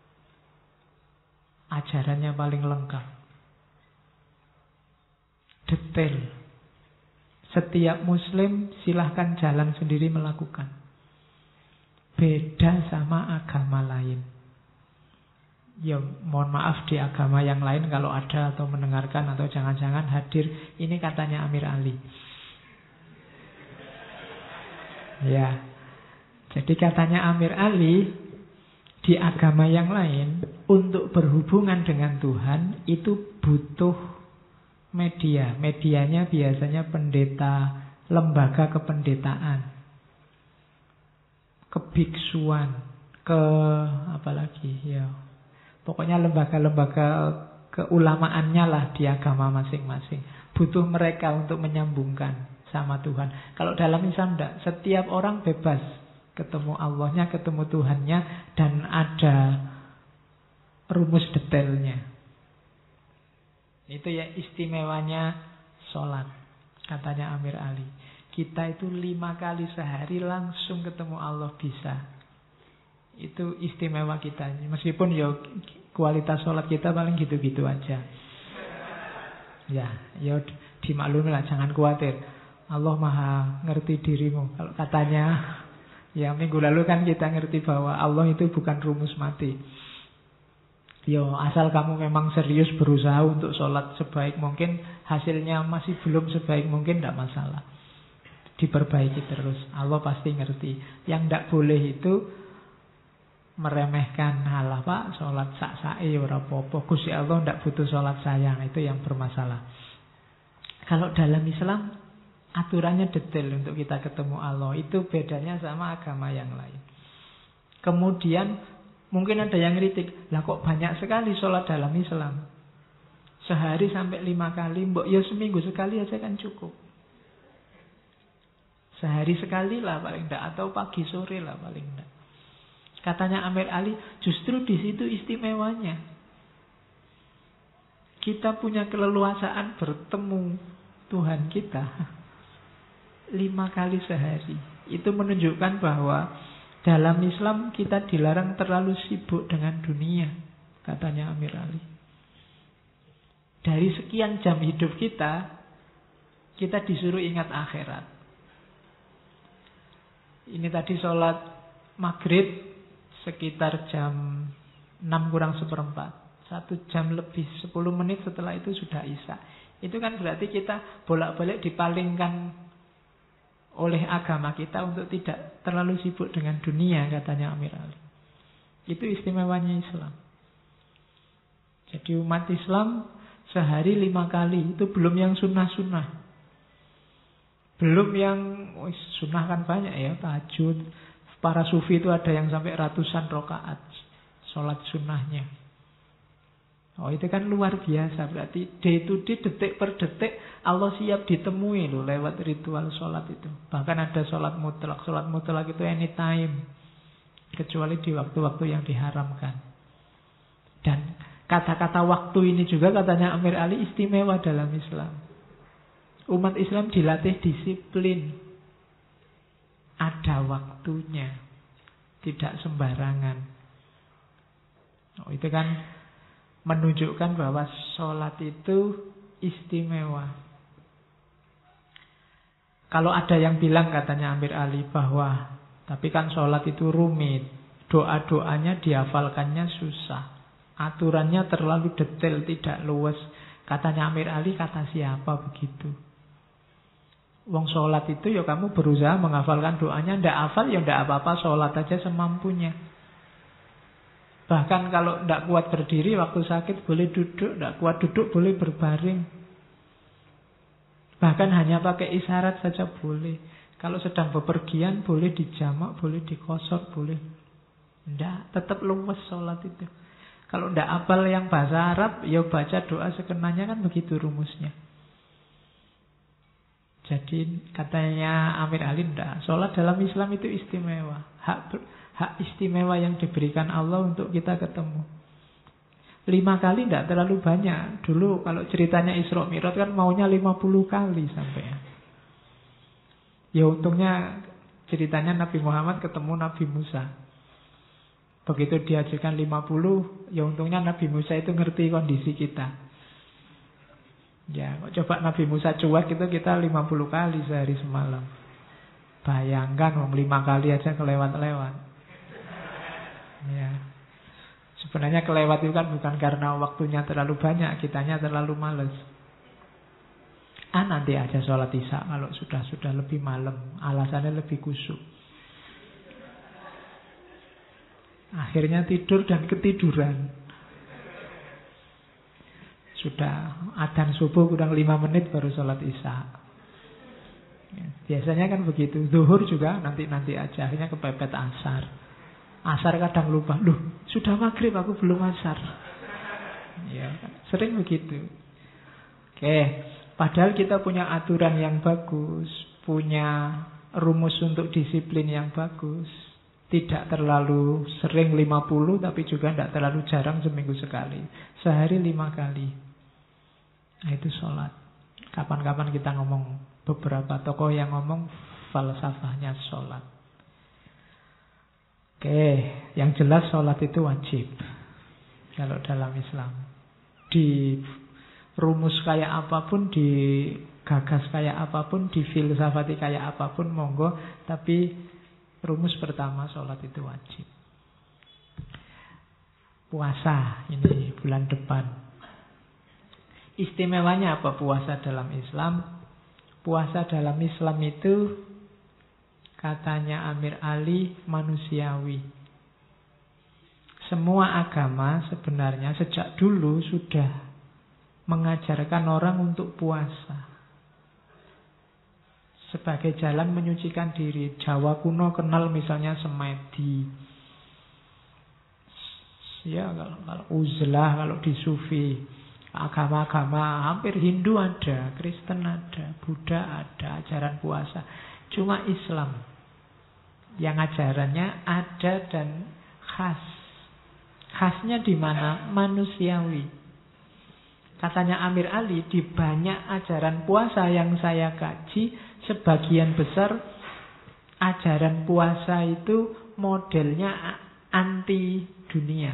ajarannya paling lengkap. Detail. Setiap muslim silahkan jalan sendiri melakukan. Beda sama agama lain. Ya mohon maaf di agama yang lain kalau ada atau mendengarkan atau jangan-jangan hadir. Ini katanya Amir Ali. Ya. Jadi katanya Amir Ali, di agama yang lain untuk berhubungan dengan Tuhan itu butuh media. Medianya biasanya pendeta, lembaga kependetaan, kebiksuan, apalagi ya. Pokoknya lembaga-lembaga keulamaannya lah di agama masing-masing. Butuh mereka untuk menyambungkan sama Tuhan. Kalau dalam Islam enggak, setiap orang bebas ketemu Allahnya, ketemu Tuhannya, dan ada rumus detailnya. Itu ya istimewanya sholat. Katanya Amir Ali, kita itu 5 kali sehari langsung ketemu Allah bisa. Itu istimewa kita. Meskipun ya kualitas sholat kita paling gitu-gitu aja. Ya dimaklumi lah, jangan khawatir. Allah maha ngerti dirimu. Kalau katanya ya minggu lalu kan kita ngerti bahwa Allah itu bukan rumus mati. Yo, asal kamu memang serius berusaha untuk sholat sebaik mungkin, hasilnya masih belum sebaik mungkin, tidak masalah. diperbaiki terus. Allah pasti ngerti. Yang tidak boleh itu meremehkan. Halah Pak, sholat sak-sae ora apa-apa. Gusti Allah tidak butuh sholat saya. Itu yang bermasalah. Kalau dalam Islam aturannya detail untuk kita ketemu Allah. Itu bedanya sama agama yang lain. Kemudian mungkin ada yang kritik, lah kok banyak sekali sholat dalam Islam? Sehari sampai 5 kali, mbok ya seminggu sekali aja kan cukup. Sehari sekali lah paling enggak, atau pagi sore lah paling enggak. Katanya Amir Ali, justru di situ istimewanya. Kita punya keleluasaan bertemu Tuhan kita 5 kali sehari. Itu menunjukkan bahwa dalam Islam kita dilarang terlalu sibuk dengan dunia, katanya Amir Ali. Dari sekian jam hidup kita disuruh ingat akhirat. Ini tadi sholat maghrib sekitar jam 6 kurang seperempat. 1 jam lebih 10 menit setelah itu sudah isya. Itu kan berarti kita bolak-balik dipalingkan oleh agama kita untuk tidak terlalu sibuk dengan dunia, katanya Amir Ali. Itu istimewanya Islam. Jadi umat Islam sehari 5 kali. Itu belum yang sunnah-sunnah. Belum yang sunnah kan banyak ya, tahajud. Para sufi itu ada yang sampai ratusan rakaat sholat sunnahnya. Oh itu kan luar biasa. Berarti day to day, detik per detik Allah siap ditemui loh lewat ritual sholat itu. Bahkan ada sholat mutlak. Sholat mutlak itu anytime, kecuali di waktu-waktu yang diharamkan. Dan kata-kata waktu ini juga katanya Amir Ali istimewa dalam Islam. Umat Islam dilatih disiplin. Ada waktunya. Tidak sembarangan. Oh, itu kan menunjukkan bahwa sholat itu istimewa. Kalau ada yang bilang katanya Amir Ali bahwa tapi kan sholat itu rumit. Doa-doanya dihafalkannya susah. Aturannya terlalu detail, tidak luwes. Katanya Amir Ali, kata siapa begitu? Wong sholat itu ya kamu berusaha menghafalkan doanya. Ndak hafal ya ndak apa-apa, sholat aja semampunya. Bahkan kalau ndak kuat berdiri waktu sakit boleh duduk, ndak kuat duduk boleh berbaring. Bahkan hanya pakai isyarat saja boleh. Kalau sedang bepergian boleh dijamak, boleh dikosor, boleh. Ndak, tetap luwes sholat itu. Kalau ndak hafal yang bahasa Arab, ya baca doa sekenanya, kan begitu rumusnya. Jadi katanya Amir Ali, ndak, sholat dalam Islam itu istimewa. Hak istimewa yang diberikan Allah untuk kita ketemu. 5 kali ndak terlalu banyak. Dulu kalau ceritanya Isra Mi'raj kan maunya 50 kali sampai. Ya untungnya ceritanya Nabi Muhammad ketemu Nabi Musa. Begitu diajarkan 50, ya untungnya Nabi Musa itu ngerti kondisi kita. Ya, coba Nabi Musa cuek itu kita 50 kali sehari semalam. Bayangkan, 5 kali aja kelewat-lewat. Ya. Sebenarnya kelewat itu kan bukan karena waktunya terlalu banyak, kitanya terlalu males. Nanti aja sholat isya kalau sudah lebih malam, alasannya lebih kusuk. Akhirnya tidur dan ketiduran. Sudah adzan subuh kurang 5 menit baru sholat isya. Ya, biasanya kan begitu. Zuhur juga nanti aja, akhirnya kepepet asar. Asar kadang lupa, loh sudah maghrib aku belum asar. Ya, sering begitu. Oke, padahal kita punya aturan yang bagus, punya rumus untuk disiplin yang bagus. Tidak terlalu sering 50, tapi juga tidak terlalu jarang seminggu sekali. Sehari 5 kali. Nah itu sholat. Kapan-kapan kita ngomong, beberapa tokoh yang ngomong falsafahnya sholat. Oke, yang jelas sholat itu wajib. Kalau dalam Islam. Di rumus kayak apapun, digagas kayak apapun, difilsafati kayak apapun, monggo. Tapi rumus pertama, sholat itu wajib. Puasa, ini bulan depan. Istimewanya apa puasa dalam Islam? Puasa dalam Islam itu Katanya Amir Ali, manusiawi. Semua agama sebenarnya sejak dulu sudah mengajarkan orang untuk puasa sebagai jalan menyucikan diri. Jawa kuno kenal misalnya semedi. Ya, kalau uzlah, kalau di sufi, agama-agama hampir Hindu ada, Kristen ada, Buddha ada, ajaran puasa. Cuma Islam yang ajarannya ada dan khas. Khasnya di mana? Manusiawi. Katanya Amir Ali, di banyak ajaran puasa yang saya kaji, sebagian besar ajaran puasa itu modelnya anti dunia.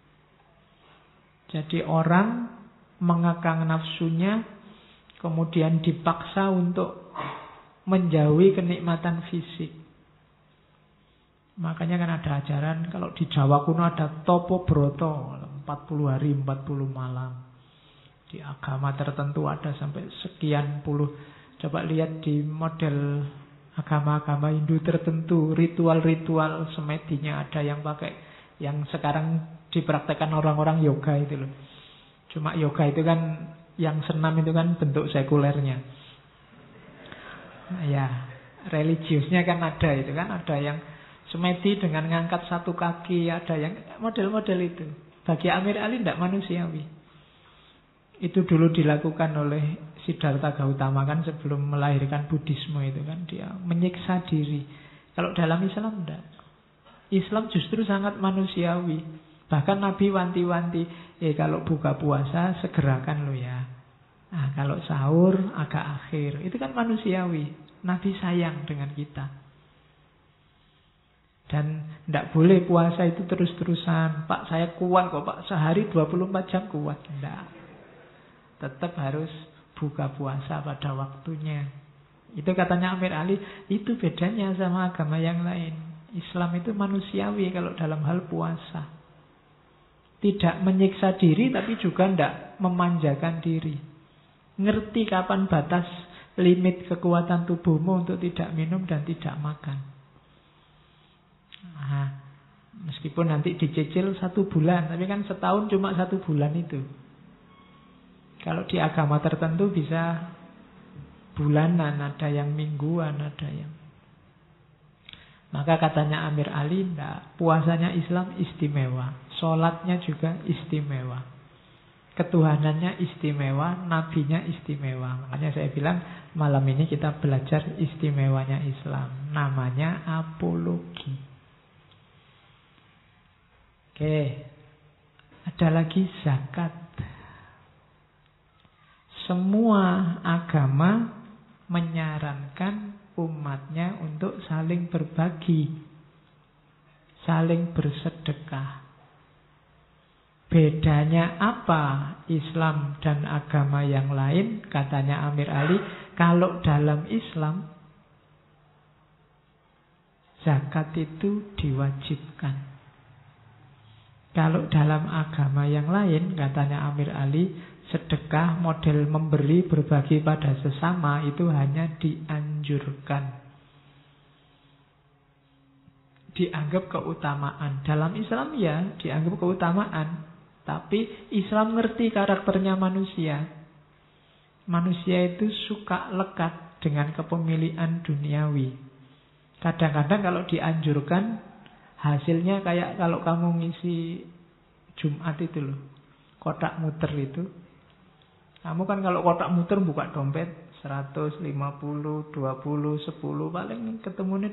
Jadi orang mengekang nafsunya, kemudian dipaksa untuk menjauhi kenikmatan fisik. Makanya kan ada ajaran, kalau di Jawa kuno ada Topo Broto, 40 hari 40 malam. Di agama tertentu ada sampai sekian puluh. Coba lihat di model agama-agama Hindu tertentu, ritual-ritual semedinya ada yang pakai, yang sekarang dipraktekkan orang-orang yoga itu loh. Cuma yoga itu kan, yang senam itu kan bentuk sekulernya. Nah, ya, religiusnya kan ada itu kan, ada yang semedi dengan ngangkat satu kaki, ada yang model-model itu. Bagi Amir Ali tidak manusiawi. Itu dulu dilakukan oleh Siddhartha Gautama kan sebelum melahirkan Buddhisme itu kan, dia menyiksa diri. Kalau dalam Islam tidak. Islam justru sangat manusiawi. Bahkan Nabi wanti-wanti, kalau buka puasa segerakan lo ya. Nah, kalau sahur agak akhir. Itu kan manusiawi. Nabi sayang dengan kita. Dan tidak boleh puasa itu terus-terusan. Pak, saya kuat kok Pak, sehari 24 jam kuat. Tidak. Tetap harus buka puasa pada waktunya. Itu katanya Amir Ali, itu bedanya sama agama yang lain. Islam itu manusiawi kalau dalam hal puasa. Tidak menyiksa diri tapi juga tidak memanjakan diri. Ngerti kapan batas limit kekuatan tubuhmu untuk tidak minum dan tidak makan. Nah, meskipun nanti dicicil 1 bulan, tapi kan setahun cuma 1 bulan itu. Kalau di agama tertentu bisa bulanan, ada yang mingguan, ada yang. Maka katanya Amir Ali, enggak, puasanya Islam istimewa, sholatnya juga istimewa, ketuhanannya istimewa, nabinya istimewa. Makanya saya bilang malam ini kita belajar istimewanya Islam. Namanya apologi. Oke, ada lagi zakat. Semua agama menyarankan umatnya untuk saling berbagi, saling bersedekah. Bedanya apa Islam dan agama yang lain? Katanya Amir Ali, kalau dalam Islam zakat itu diwajibkan. Kalau dalam agama yang lain, katanya Amir Ali, sedekah model memberi berbagi pada sesama itu hanya dianjurkan. Dianggap keutamaan. Dalam Islam ya dianggap keutamaan. Tapi Islam ngerti karakternya manusia. Manusia itu suka lekat dengan kepemilikan duniawi. Kadang-kadang kalau dianjurkan, hasilnya kayak kalau kamu ngisi Jumat itu loh, kotak muter itu. Kamu kan kalau kotak muter buka dompet 100, 50, 20, 10, paling ketemunya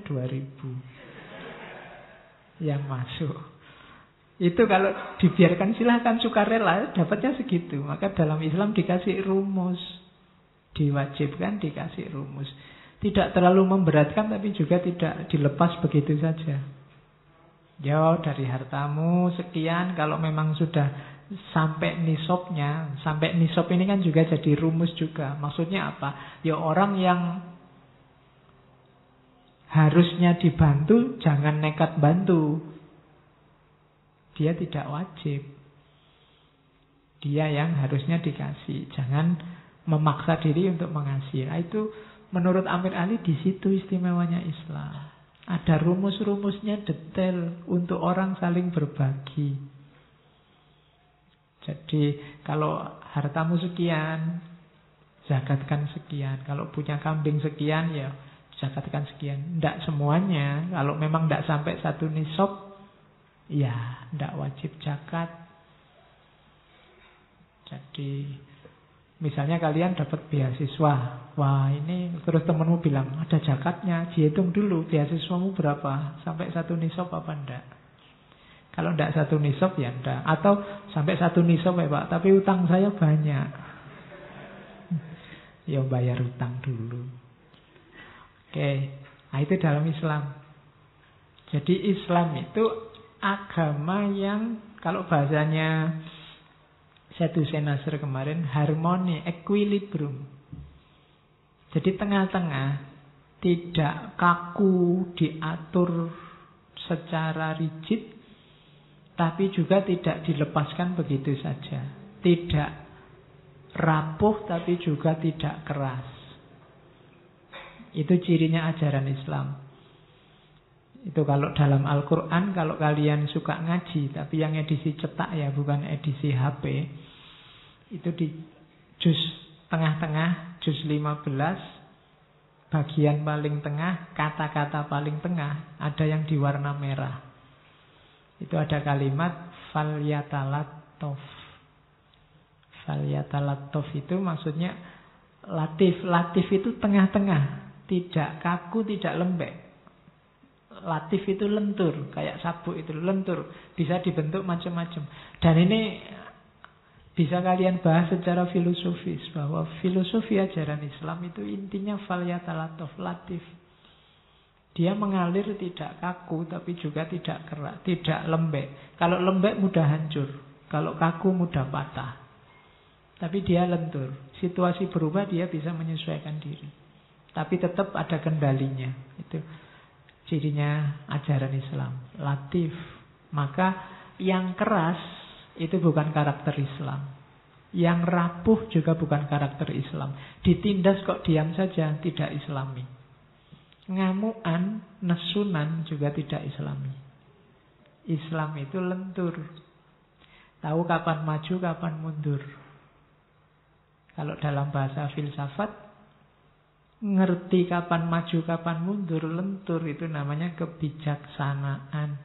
2000 yang masuk. Itu kalau dibiarkan silahkan sukarela, dapatnya segitu. Maka dalam Islam dikasih rumus, diwajibkan dikasih rumus. Tidak terlalu memberatkan tapi juga tidak dilepas begitu saja. Ya, dari hartamu sekian, kalau memang sudah sampai nisabnya. Sampai nisab ini kan juga jadi rumus juga. Maksudnya apa? Ya orang yang harusnya dibantu jangan nekat bantu. Dia tidak wajib. Dia yang harusnya dikasih. Jangan memaksa diri untuk mengasihi. Nah, itu menurut Amir Ali di situ istimewanya Islam. Ada rumus-rumusnya detail untuk orang saling berbagi. Jadi kalau hartamu sekian, zakatkan sekian. Kalau punya kambing sekian, ya zakatkan sekian. Tidak semuanya. Kalau memang tidak sampai 1 nisab, ya tidak wajib zakat. Jadi misalnya kalian dapat beasiswa, wah ini terus temanmu bilang ada zakatnya, dihitung dulu beasiswamu berapa, sampai 1 nisab apa enggak. Kalau enggak 1 nisab ya enggak. Atau sampai 1 nisab ya Pak, tapi utang saya banyak. Ya bayar utang dulu. Oke, nah itu dalam Islam. Jadi Islam itu agama yang kalau bahasanya Syed Hussein Nasr kemarin, harmoni, equilibrium. Jadi tengah-tengah, tidak kaku, diatur secara rigid, tapi juga tidak dilepaskan begitu saja. Tidak rapuh, tapi juga tidak keras. Itu cirinya ajaran Islam. Itu kalau dalam Al-Quran, kalau kalian suka ngaji, tapi yang edisi cetak ya, bukan edisi HP, itu di juz tengah-tengah, juz 15, bagian paling tengah, kata-kata paling tengah, ada yang di warna merah. Itu ada kalimat falyatalattaf. Falyatalattaf itu maksudnya latif. Latif itu tengah-tengah, tidak kaku, tidak lembek. Latif itu lentur, kayak sabuk itu lentur, bisa dibentuk macam-macam. Dan ini bisa kalian bahas secara filosofis, bahwa filosofi ajaran Islam itu intinya falyatalattaf, latif. Dia mengalir tidak kaku, tapi juga tidak keras, tidak lembek. Kalau lembek mudah hancur, kalau kaku mudah patah. Tapi dia lentur, situasi berubah dia bisa menyesuaikan diri. Tapi tetap ada kendalinya. Itu cirinya ajaran Islam, latif. Maka yang keras itu bukan karakter Islam. Yang rapuh juga bukan karakter Islam. Ditindas kok diam saja, tidak Islami. Ngamuan, nesunan juga tidak Islami. Islam itu lentur. Tahu kapan maju, kapan mundur. Kalau dalam bahasa filsafat, ngerti kapan maju, kapan mundur, lentur, itu namanya kebijaksanaan.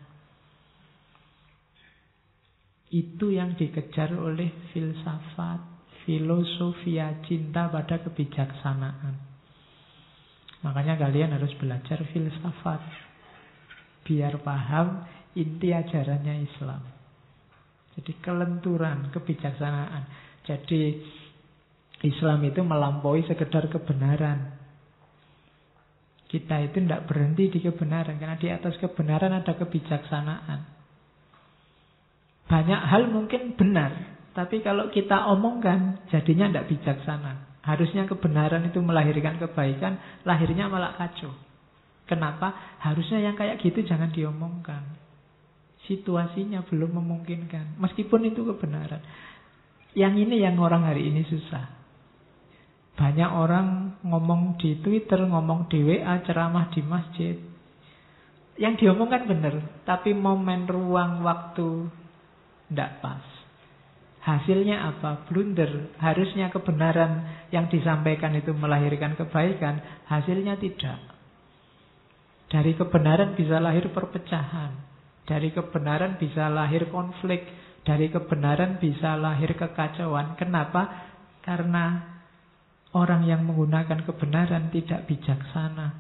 Itu yang dikejar oleh filsafat, filosofia, cinta pada kebijaksanaan. Makanya kalian harus belajar filsafat, biar paham inti ajarannya Islam. Jadi kelenturan, kebijaksanaan. Jadi Islam itu melampaui sekedar kebenaran. Kita itu tidak berhenti di kebenaran, karena di atas kebenaran ada kebijaksanaan. Banyak hal mungkin benar, tapi kalau kita omongkan jadinya tidak bijaksana. Harusnya kebenaran itu melahirkan kebaikan, lahirnya malah kacau. Kenapa? Harusnya yang kayak gitu jangan diomongkan. Situasinya belum memungkinkan, meskipun itu kebenaran. Yang ini yang orang hari ini susah. Banyak orang ngomong di Twitter, ngomong di WA, ceramah di masjid. Yang diomongkan benar, tapi momen, ruang, waktu tidak pas. Hasilnya apa? Blunder. Harusnya kebenaran yang disampaikan itu melahirkan kebaikan, hasilnya tidak. Dari kebenaran bisa lahir perpecahan. Dari kebenaran bisa lahir konflik. Dari kebenaran bisa lahir kekacauan. Kenapa? Karena orang yang menggunakan kebenaran tidak bijaksana.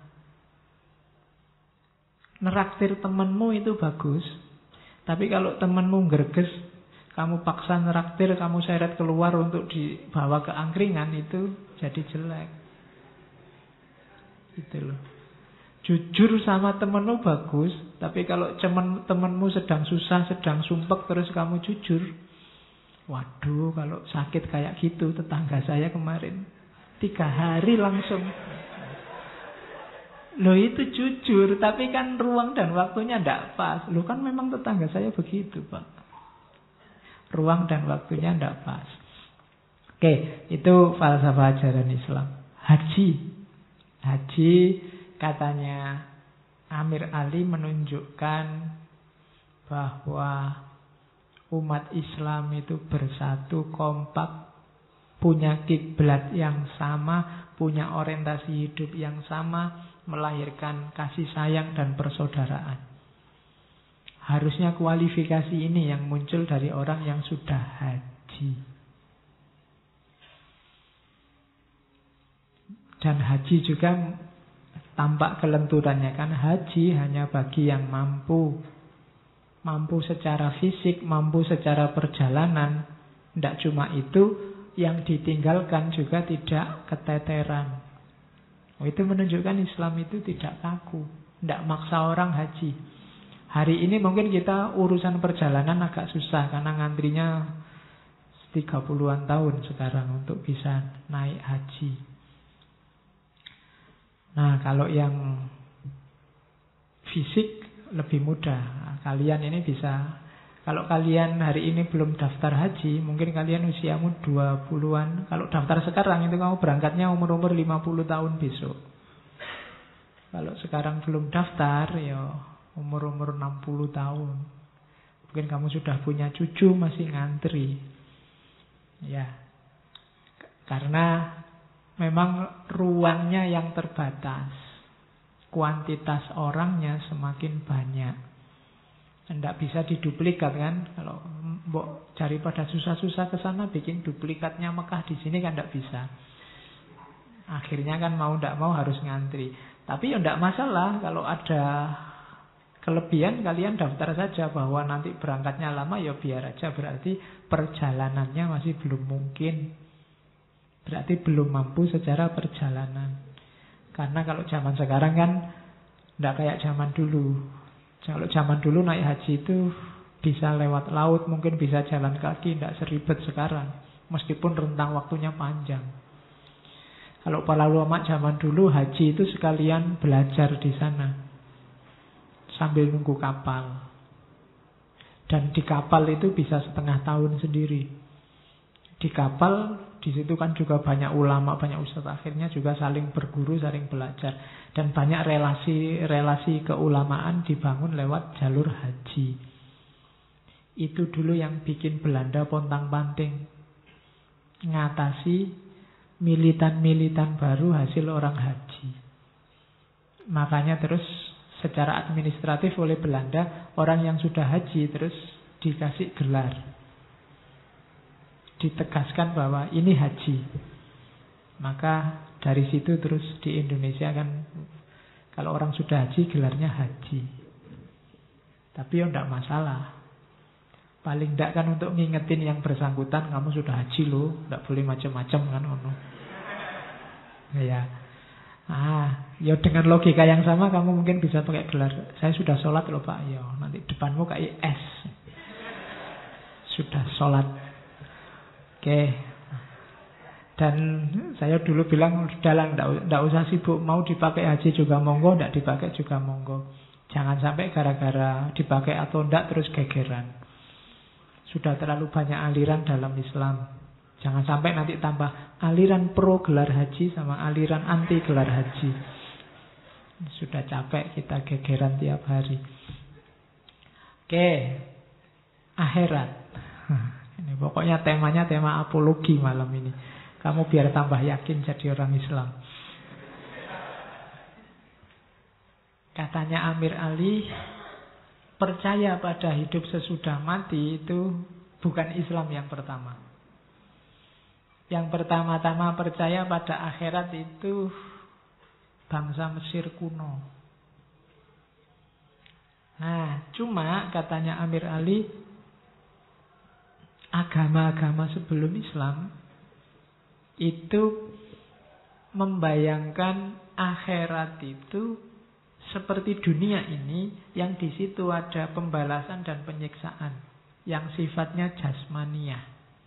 Neraktir temanmu itu bagus, tapi kalau temanmu greges, kamu paksa neraktir, kamu seret keluar untuk dibawa ke angkringan, itu jadi jelek. Gitu loh. Jujur sama temanmu bagus, tapi kalau temanmu sedang susah, sedang sumpek, terus kamu jujur, waduh, kalau sakit kayak gitu, tetangga saya kemarin 3 hari langsung. Loh itu jujur, tapi kan ruang dan waktunya tidak pas. Loh kan memang tetangga saya begitu Pak. Ruang dan waktunya tidak pas. Oke, itu falsafah ajaran Islam. Haji katanya Amir Ali menunjukkan bahwa umat Islam itu bersatu, kompak, punya kiblat yang sama, punya orientasi hidup yang sama, melahirkan kasih sayang dan persaudaraan. Harusnya kualifikasi ini yang muncul dari orang yang sudah haji. Dan haji juga tampak kelenturannya, kan haji hanya bagi yang mampu. Mampu secara fisik, mampu secara perjalanan. Tidak cuma itu, yang ditinggalkan juga tidak keteteran. Itu menunjukkan Islam itu tidak kaku, tidak maksa orang haji. Hari ini mungkin kita urusan perjalanan agak susah karena ngantrinya 30-an tahun sekarang untuk bisa naik haji. Nah, kalau yang fisik lebih mudah. Kalian ini bisa, kalau kalian hari ini belum daftar haji, mungkin kalian usiamu 20-an. Kalau daftar sekarang itu kamu berangkatnya umur-umur 50 tahun besok. Kalau sekarang belum daftar, ya umur-umur 60 tahun. Mungkin kamu sudah punya cucu masih ngantri. Ya. Karena memang ruangnya yang terbatas. Kuantitas orangnya semakin banyak. Tidak bisa diduplikat kan. Kalau mbok daripada susah-susah ke sana bikin duplikatnya Mekah di sini kan tidak bisa. Akhirnya kan mau tidak mau harus ngantri. Tapi ya tidak masalah kalau ada kelebihan kalian daftar saja, bahwa nanti berangkatnya lama ya biar aja, berarti perjalanannya masih belum mungkin. Berarti belum mampu secara perjalanan. Karena kalau zaman sekarang kan tidak kayak zaman dulu. Kalau zaman dulu naik haji itu bisa lewat laut, mungkin bisa jalan kaki, tidak seribet sekarang. Meskipun rentang waktunya panjang. Kalau para ulama zaman dulu haji itu sekalian belajar di sana sambil nunggu kapal. Dan di kapal itu bisa setengah tahun sendiri. Di kapal, di situ kan juga banyak ulama, banyak ustaz. Akhirnya juga saling berguru, saling belajar. Dan banyak relasi keulamaan dibangun lewat jalur haji. Itu dulu yang bikin Belanda pontang-panting. Ngatasi militan-militan baru hasil orang haji. Makanya terus secara administratif oleh Belanda, orang yang sudah haji terus dikasih gelar. Ditegaskan bahwa ini haji. Maka dari situ terus di Indonesia kan kalau orang sudah haji gelarnya haji. Tapi ya tidak masalah. Paling tidak kan untuk ngingetin yang bersangkutan, kamu sudah haji loh, tidak boleh macam-macam kan ono. Ya. Ya dengan logika yang sama kamu mungkin bisa pakai gelar. Saya sudah sholat loh Pak. Ya, nanti depanmu kayak S. Sudah sholat. Oke. Dan saya dulu bilang udahlah, tidak usah sibuk, mau dipakai haji juga monggo, tidak dipakai juga monggo. Jangan sampai gara-gara dipakai atau tidak terus gegeran. Sudah terlalu banyak aliran dalam Islam. Jangan sampai nanti tambah aliran pro gelar haji sama aliran anti gelar haji. Sudah capek kita gegeran tiap hari. Oke. Akhirat. Ini pokoknya temanya tema apologi malam ini. Kamu biar tambah yakin jadi orang Islam. Katanya Amir Ali, percaya pada hidup sesudah mati itu bukan Islam yang pertama. Yang pertama-tama percaya pada akhirat itu bangsa Mesir kuno. Nah, cuma katanya Amir Ali, agama-agama sebelum Islam itu membayangkan akhirat itu seperti dunia ini, yang di situ ada pembalasan dan penyiksaan yang sifatnya jasmaniah.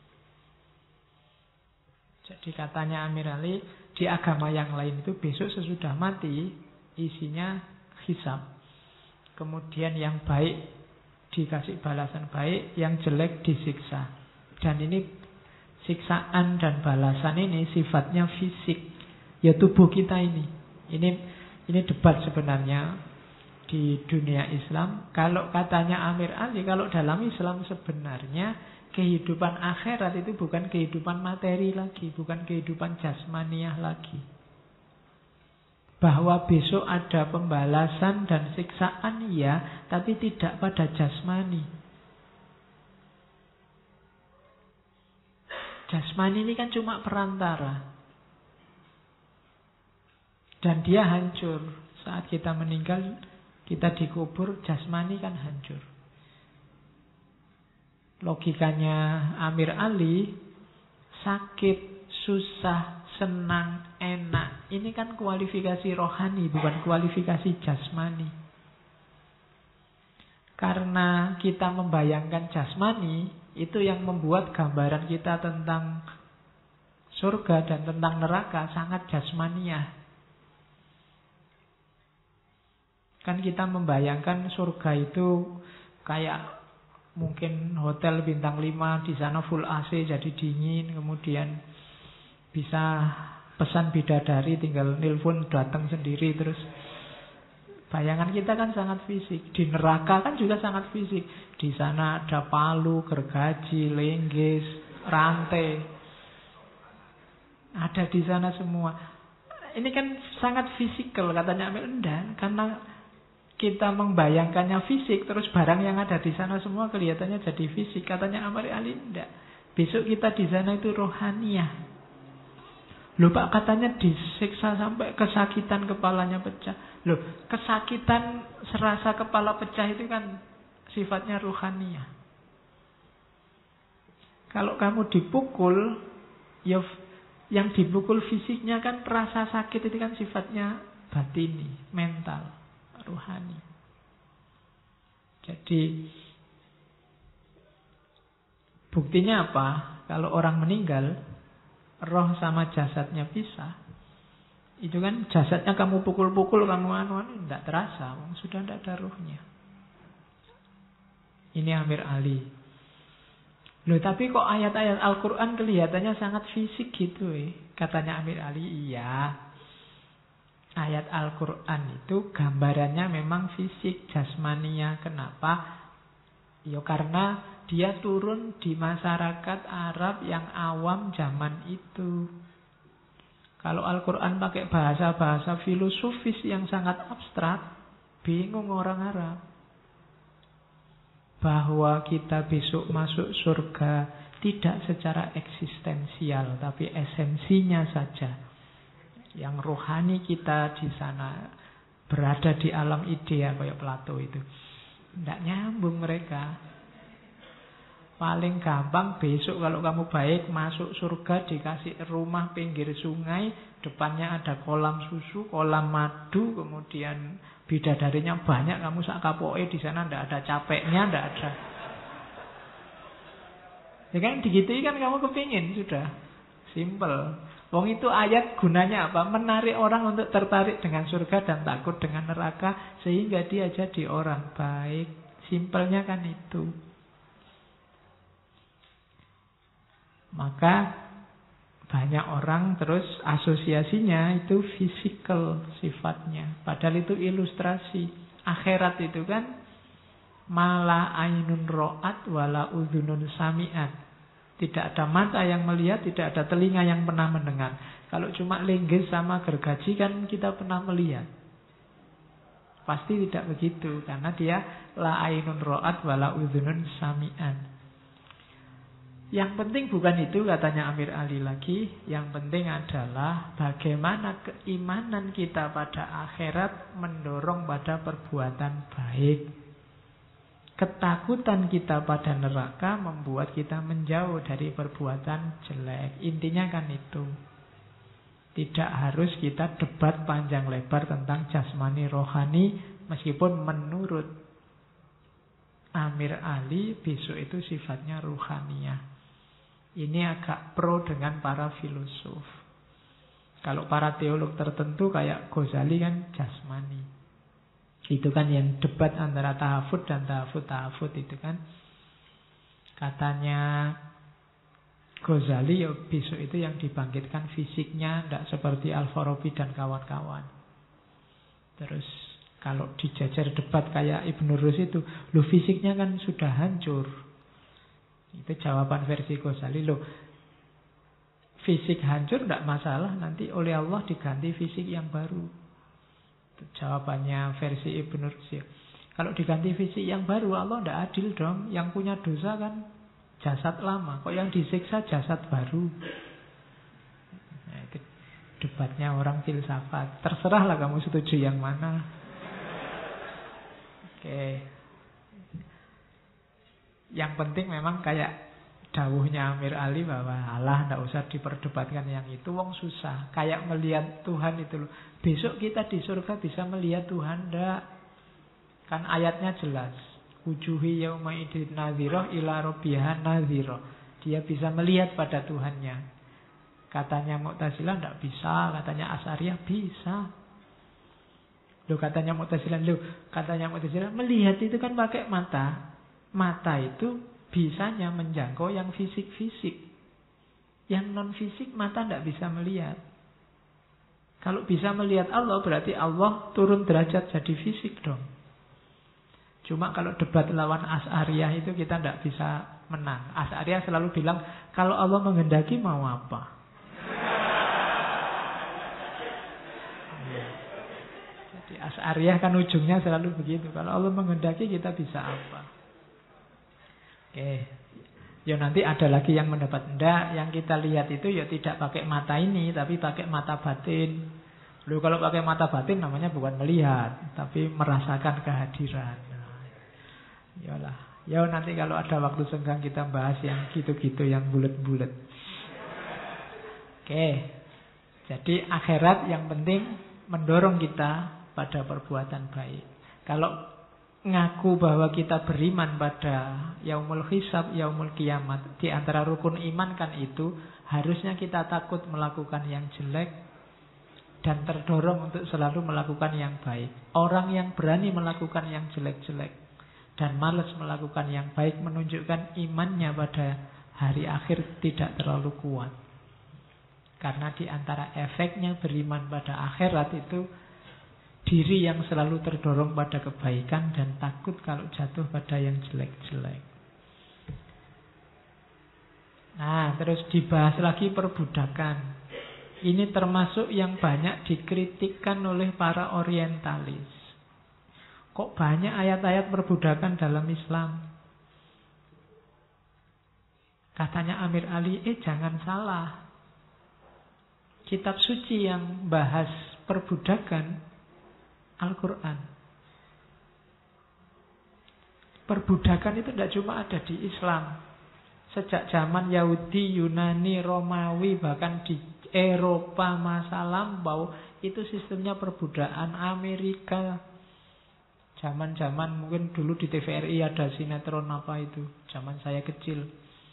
Jadi katanya Amir Ali, di agama yang lain itu besok sesudah mati isinya hisab. Kemudian yang baik dikasih balasan baik, yang jelek disiksa. Dan ini siksaan dan balasan ini sifatnya fisik, ya tubuh kita ini. Ini debat sebenarnya. di dunia Islam. Kalau katanya Amir Ali, kalau dalam Islam sebenarnya kehidupan akhirat itu bukan kehidupan materi lagi, bukan kehidupan jasmaniah lagi. Bahwa besok ada pembalasan dan siksaan, ya, tapi tidak pada jasmani. Jasmani ini kan cuma perantara. Dan dia hancur. Saat kita meninggal, kita dikubur, jasmani kan hancur. Logikanya Amir Ali, sakit, susah, senang, enak, ini kan kualifikasi rohani, bukan kualifikasi jasmani. Karena kita membayangkan jasmani, itu yang membuat gambaran kita tentang surga dan tentang neraka sangat jasmaniah. Kan kita membayangkan surga itu kayak mungkin hotel bintang 5, di sana full AC jadi dingin, kemudian bisa pesan bidadari, tinggal nelpon datang sendiri terus. Bayangan kita kan sangat fisik. Di neraka kan juga sangat fisik. Di sana ada palu, gergaji, lenggis, rantai. Ada di sana semua. Ini kan sangat fisikal katanya Amir. Enggak, karena kita membayangkannya fisik, terus barang yang ada di sana semua kelihatannya jadi fisik. Katanya Amir Ali, enggak. Besok kita di sana itu rohaniah. Loh Pak, katanya disiksa sampai kesakitan kepalanya pecah. Loh, kesakitan serasa kepala pecah itu kan sifatnya rohaniah. Kalau kamu dipukul, ya yang dipukul fisiknya kan rasa sakit itu kan sifatnya batini, mental, rohani. Jadi buktinya apa? Kalau orang meninggal, roh sama jasadnya pisah. Itu kan jasadnya kamu pukul-pukul, kamu anu-anu, tidak terasa, sudah tidak ada rohnya. Ini Amir Ali. Loh, tapi kok ayat-ayat Al-Quran kelihatannya sangat fisik gitu katanya Amir Ali. Iya, ayat Al-Quran itu gambarannya memang fisik, jasmania. Kenapa? Ya karena dia turun di masyarakat Arab yang awam zaman itu. Kalau Al-Quran pakai bahasa-bahasa filosofis yang sangat abstrak, bingung orang Arab. Bahwa kita besok masuk surga tidak secara eksistensial, tapi esensinya saja. Yang rohani kita di sana berada di alam idea kayak Plato itu. Tidak nyambung mereka. Paling gampang besok kalau kamu baik masuk surga dikasih rumah pinggir sungai, depannya ada kolam susu, kolam madu, kemudian bidadarinya banyak, kamu sak kapoke di sana, tidak ada capeknya, tidak ada. Ya kan digituin kan kamu kepingin sudah. Simple. Wong itu ayat gunanya apa? Menarik orang untuk tertarik dengan surga dan takut dengan neraka sehingga dia jadi orang baik. Simpelnya kan itu. Maka banyak orang terus asosiasinya itu fisikal sifatnya. Padahal itu ilustrasi. Akhirat itu kan mala ainun ro'at wala udhunun sami'at. Tidak ada mata yang melihat, tidak ada telinga yang pernah mendengar. Kalau cuma lenggis sama gergaji kan kita pernah melihat. Pasti tidak begitu. Karena dia la ainun ro'at wala udhunun sami'at. Yang penting bukan itu katanya Amir Ali lagi. Yang penting adalah bagaimana keimanan kita pada akhirat mendorong pada perbuatan baik. Ketakutan kita pada neraka membuat kita menjauh dari perbuatan jelek. Intinya kan itu. Tidak harus kita debat panjang lebar tentang jasmani rohani. Meskipun menurut Amir Ali besok itu sifatnya ruhaniyah. Ini agak pro dengan para filosof. Kalau para teolog tertentu kayak Ghazali kan jasmani. Itu kan yang debat antara tahafud dan tahafud itu kan. Katanya Ghazali ya besok itu yang dibangkitkan fisiknya, tidak seperti Al-Farabi dan kawan-kawan. Terus Kalau dijajar debat kayak Ibnu Rus itu, lo fisiknya kan sudah hancur. Itu jawaban versi Ghazali. Lo fisik hancur tidak masalah, nanti oleh Allah diganti fisik yang baru. Itu jawabannya versi Ibnu Rus. Kalau diganti fisik yang baru, Allah tidak adil dong. Yang punya dosa kan jasad lama, kok yang disiksa jasad baru. Nah, itu debatnya orang filsafat. Terserahlah kamu setuju yang mana. Oke. Yang penting memang kayak dawuhnya Amir Ali bahwa Allah tidak usah diperdebatkan yang itu, wong susah. Kayak melihat Tuhan itu loh. Besok kita di surga bisa melihat Tuhan enggak? Kan ayatnya jelas. Wujuhi yauma idin nadhirah ila rabbiha nadhirah. Dia bisa melihat pada Tuhannya. Katanya Mu'tazilah tidak bisa, katanya Asy'ariyah bisa. Katanya Mu'tazilah melihat itu kan pakai mata. Mata itu bisanya menjangkau yang fisik-fisik. Yang non-fisik mata tidak bisa melihat. Kalau bisa melihat Allah, berarti Allah turun derajat jadi fisik dong. Cuma kalau debat lawan Asy'ariyah itu kita tidak bisa menang. Asy'ariyah selalu bilang, kalau Allah menghendaki mau apa? Jadi Asy'ariyah kan ujungnya selalu begitu. Kalau Allah menghendaki kita bisa apa? Oke. Ya nanti ada lagi yang mendapat enggak. Yang kita lihat itu ya tidak pakai mata ini, tapi pakai mata batin. Lalu kalau pakai mata batin namanya bukan melihat, tapi merasakan kehadiran. Yalah. Ya nanti kalau ada waktu senggang kita bahas yang gitu-gitu, yang bulat-bulat. Oke. Jadi akhirat yang penting mendorong kita pada perbuatan baik. Kalau ngaku bahwa kita beriman pada yaumul hisab, yaumul kiamat, di antara rukun iman kan itu, harusnya kita takut melakukan yang jelek dan terdorong untuk selalu melakukan yang baik. Orang yang berani melakukan yang jelek-jelek dan malas melakukan yang baik menunjukkan imannya pada hari akhir tidak terlalu kuat. Karena di antara efeknya beriman pada akhirat itu diri yang selalu terdorong pada kebaikan dan takut kalau jatuh pada yang jelek-jelek. Nah, terus dibahas lagi perbudakan. Ini termasuk yang banyak dikritikkan oleh para orientalis. Kok banyak ayat-ayat perbudakan dalam Islam? Katanya Amir Ali, jangan salah. Kitab suci yang bahas perbudakan Al-Quran. Perbudakan itu tidak cuma ada di Islam. Sejak zaman Yahudi, Yunani, Romawi, bahkan di Eropa masa lampau, itu sistemnya perbudakan. Amerika, zaman-zaman mungkin dulu di TVRI ada sinetron apa itu, zaman saya kecil,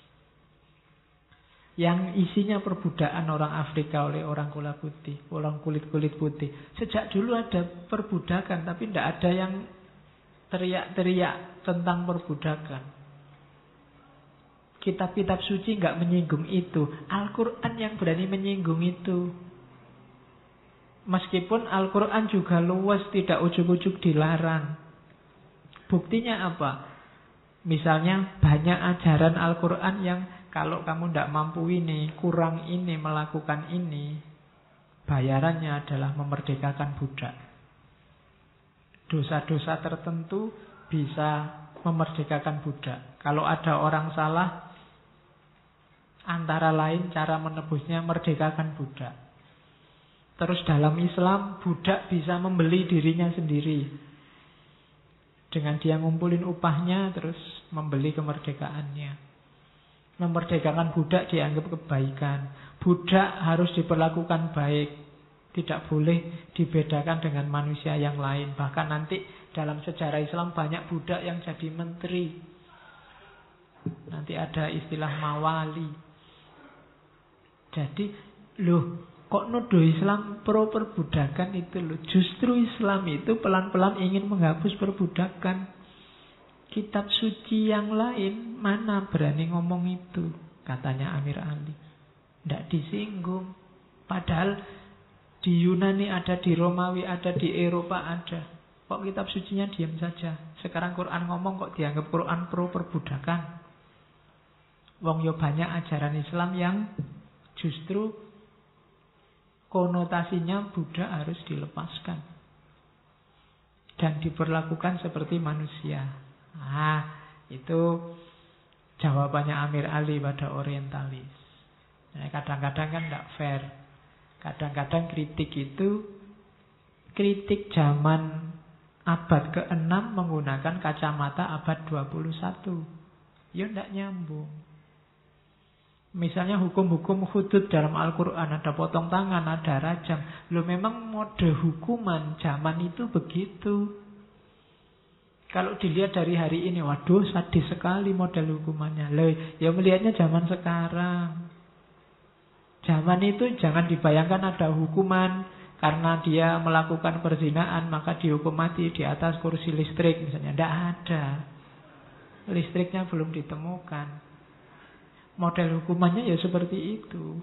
yang isinya perbudakan orang Afrika oleh orang kulit putih, orang kulit putih. Sejak dulu ada perbudakan, tapi tidak ada yang teriak-teriak tentang perbudakan. Kitab-kitab suci nggak menyinggung itu. Al-Quran yang berani menyinggung itu. Meskipun Al-Quran juga luas, tidak ujuk-ujuk dilarang. Buktinya apa? Misalnya banyak ajaran Al-Quran yang kalau kamu tidak mampu ini, kurang ini, melakukan ini, bayarannya adalah memerdekakan budak. Dosa-dosa tertentu bisa memerdekakan budak. Kalau ada orang salah, antara lain cara menebusnya merdekakan budak. Terus dalam Islam, budak bisa membeli dirinya sendiri. Dengan dia ngumpulin upahnya, terus membeli kemerdekaannya. Memerdekakan budak dianggap kebaikan. Budak harus diperlakukan baik. Tidak boleh dibedakan dengan manusia yang lain. Bahkan nanti dalam sejarah Islam banyak budak yang jadi menteri. Nanti ada istilah mawali. Jadi, kok nuduh Islam pro perbudakan itu loh. Justru Islam itu pelan-pelan ingin menghapus perbudakan. Kitab suci yang lain mana berani ngomong itu, katanya Amir Ali. Tidak disinggung. Padahal di Yunani ada, di Romawi ada, di Eropa ada. Kok kitab sucinya diam saja? Sekarang Quran ngomong kok dianggap Quran pro perbudakan? Wong yo banyak ajaran Islam yang justru konotasinya budak harus dilepaskan dan diperlakukan seperti manusia. Nah, itu jawabannya Amir Ali pada orientalis. Nah, kadang-kadang kan tidak fair. Kadang-kadang kritik itu kritik zaman abad ke-6 menggunakan kacamata abad 21. Ya tidak nyambung. Misalnya hukum-hukum hudud dalam Al-Quran, ada potong tangan, ada rajam. Loh memang mode hukuman zaman itu begitu. Kalau dilihat dari hari ini, waduh sadis sekali model hukumannya. Loh, ya melihatnya zaman sekarang. Zaman itu jangan dibayangkan ada hukuman karena dia melakukan perzinaan maka dihukum mati di atas kursi listrik misalnya. Tidak ada. Listriknya belum ditemukan. Model hukumannya ya seperti itu.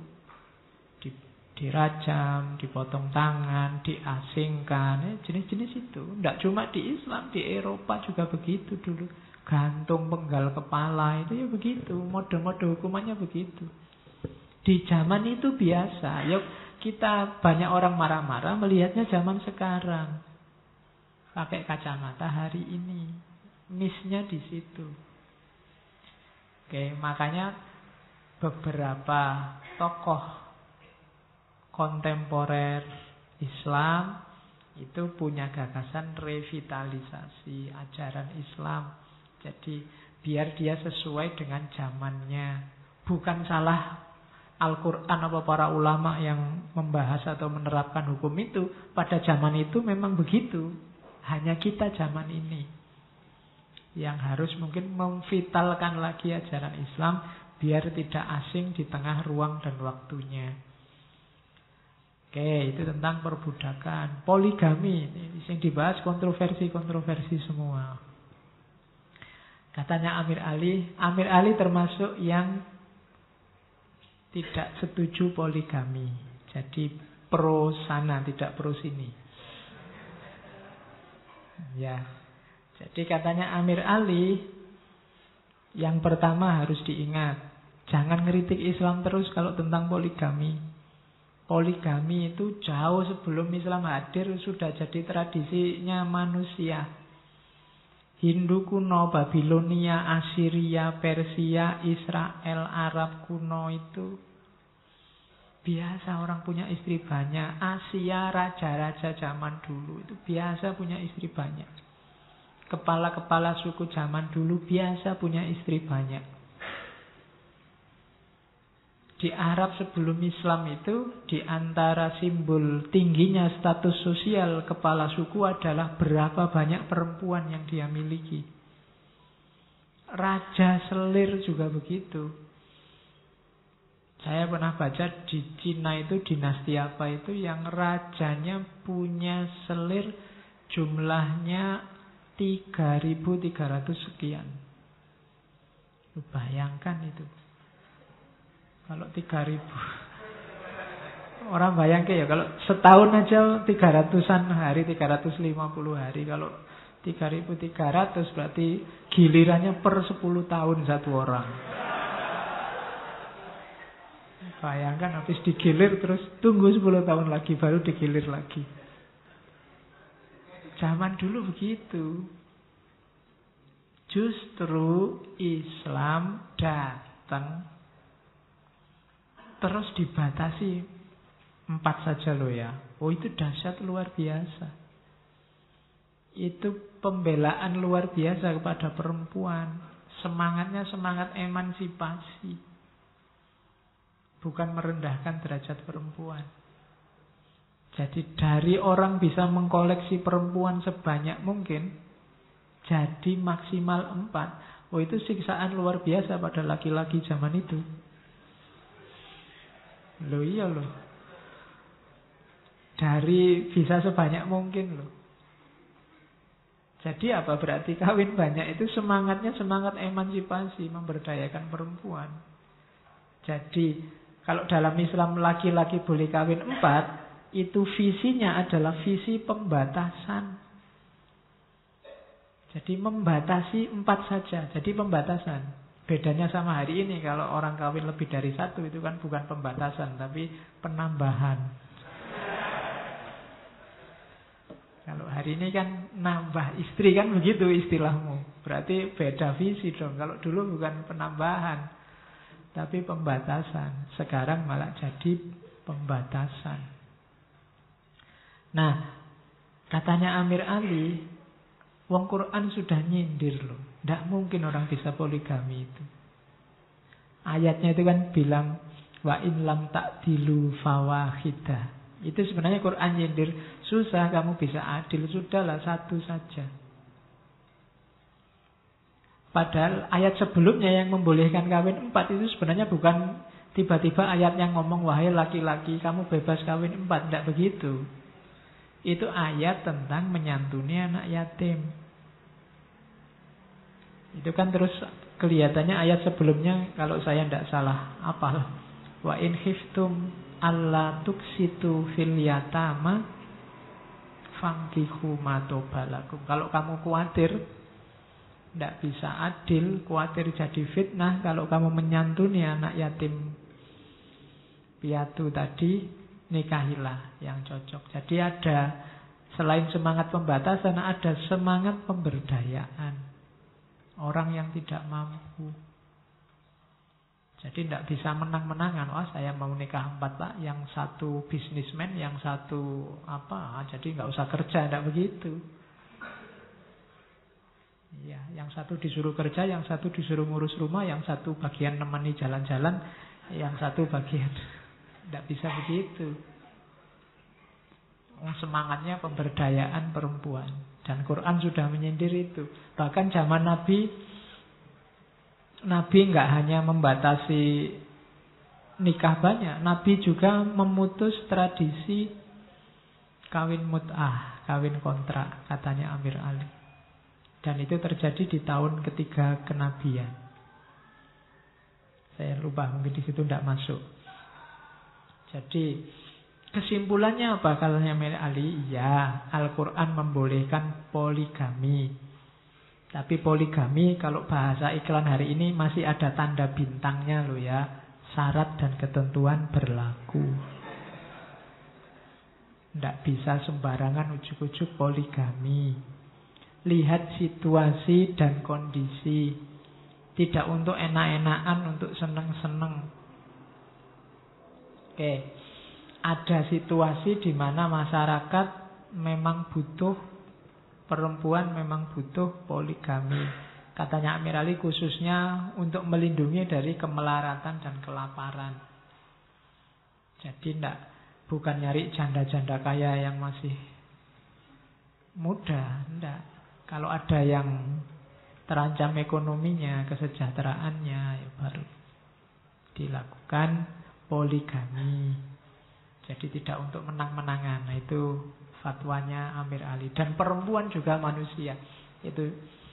Dirajam, dipotong tangan, diasingkan, jenis-jenis itu. Tidak cuma di Islam, di Eropa juga begitu dulu. Gantung penggal kepala, itu ya begitu. Mode-mode hukumannya begitu. Di zaman itu biasa. Yuk, kita banyak orang marah-marah melihatnya zaman sekarang. Pakai kacamata hari ini. Miss-nya di situ. Oke, makanya beberapa tokoh kontemporer Islam itu punya gagasan revitalisasi ajaran Islam. Jadi biar dia sesuai dengan zamannya. Bukan salah Al-Quran apa para ulama yang membahas atau menerapkan hukum itu. Pada zaman itu memang begitu. Hanya kita zaman ini yang harus mungkin memvitalkan lagi ajaran Islam biar tidak asing di tengah ruang dan waktunya. Oke, itu tentang perbudakan. Poligami, ini yang dibahas kontroversi semua. Katanya Amir Ali termasuk yang tidak setuju poligami. Jadi pro sana, tidak pro sini. Ya. Jadi katanya Amir Ali, yang pertama harus diingat, jangan ngeritik Islam terus kalau tentang poligami. Poligami itu jauh sebelum Islam hadir sudah jadi tradisinya manusia. Hindu kuno, Babilonia, Assyria, Persia, Israel, Arab kuno itu biasa orang punya istri banyak. Asia, raja-raja zaman dulu itu biasa punya istri banyak. Kepala-kepala suku zaman dulu biasa punya istri banyak. Di Arab sebelum Islam itu, di antara simbol tingginya status sosial kepala suku adalah berapa banyak perempuan yang dia miliki. Raja selir juga begitu. Saya pernah baca di Cina itu, dinasti apa itu yang rajanya punya selir jumlahnya 3.300 sekian. Lu bayangkan itu. Kalau 3.000. Orang bayangkan ya, kalau setahun aja 300-an hari, 350 hari. Kalau 3.300 berarti gilirannya per 10 tahun satu orang. Bayangkan habis digilir terus tunggu 10 tahun lagi baru digilir lagi. Zaman dulu begitu. Justru Islam datang terus dibatasi 4 saja loh ya. Oh itu dahsyat luar biasa. Itu pembelaan luar biasa kepada perempuan. Semangatnya semangat emansipasi. Bukan merendahkan derajat perempuan. Jadi dari orang bisa mengkoleksi perempuan sebanyak mungkin, jadi maksimal 4. Oh itu siksaan luar biasa pada laki-laki zaman itu. Loh iya loh. Dari bisa sebanyak mungkin loh. Jadi apa berarti kawin banyak itu semangatnya semangat emansipasi, memberdayakan perempuan. Jadi kalau dalam Islam laki-laki boleh kawin 4, itu visinya adalah visi pembatasan. Jadi membatasi 4 saja. Jadi pembatasan. Bedanya sama hari ini, kalau orang kawin lebih dari 1 itu kan bukan pembatasan, tapi penambahan. Kalau hari ini kan nambah istri, kan begitu istilahmu. Berarti beda visi dong. Kalau dulu bukan penambahan, tapi pembatasan. Sekarang malah jadi pembatasan. Nah, katanya Amir Ali, wong Quran sudah nyindir loh. Tidak mungkin orang bisa poligami itu. Ayatnya itu kan bilang, wa in lam ta'dilu fawahidah. Itu sebenarnya Quran nyindir, susah kamu bisa adil, sudahlah 1 saja. Padahal ayat sebelumnya yang membolehkan kawin 4 itu sebenarnya bukan tiba-tiba ayat yang ngomong, wahai laki-laki kamu bebas kawin 4. Tidak begitu. Itu ayat tentang menyantuni anak yatim. Itu kan terus kelihatannya ayat sebelumnya, kalau saya tidak salah apal, wa in khiftum alla tuksitu fil yatama fankihu ma tobalakum. Kalau kamu khawatir tidak bisa adil, khawatir jadi fitnah, kalau kamu menyantuni anak yatim piatu tadi, nikahilah yang cocok. Jadi ada, selain semangat pembatasan, ada semangat pemberdayaan orang yang tidak mampu. Jadi tidak bisa menang-menangan. Wah, saya mau nikah 4 pak, yang 1 bisnismen, yang 1 apa, jadi nggak usah kerja, tidak begitu. Ya, yang 1 disuruh kerja, yang 1 disuruh ngurus rumah, yang 1 bagian nemeni jalan-jalan, yang 1 bagian. Tidak bisa begitu. Semangatnya pemberdayaan perempuan. Dan Quran sudah menyindir itu. Bahkan zaman Nabi nggak hanya membatasi nikah banyak. Nabi juga memutus tradisi kawin mut'ah, kawin kontrak, katanya Amir Ali. Dan itu terjadi di tahun ketiga kenabian. Saya lupa, mungkin di situ tidak masuk. Jadi kesimpulannya apa kalanya Amir Ali? Ya, Al-Quran membolehkan poligami. Tapi poligami kalau bahasa iklan hari ini masih ada tanda bintangnya loh ya. Syarat dan ketentuan berlaku. Tidak bisa sembarangan ujuk-ujuk poligami. Lihat situasi dan kondisi. Tidak untuk enak-enakan, untuk seneng-seneng. Oke. Ada situasi di mana masyarakat memang butuh, perempuan memang butuh poligami. Katanya Amir Ali khususnya untuk melindungi dari kemelaratan dan kelaparan. Jadi bukan nyari janda-janda kaya yang masih muda, enggak. Kalau ada yang terancam ekonominya, kesejahteraannya, ya baru dilakukan poligami. Jadi tidak untuk menang-menangan. Nah, itu fatwanya Amir Ali. Dan perempuan juga manusia. Itu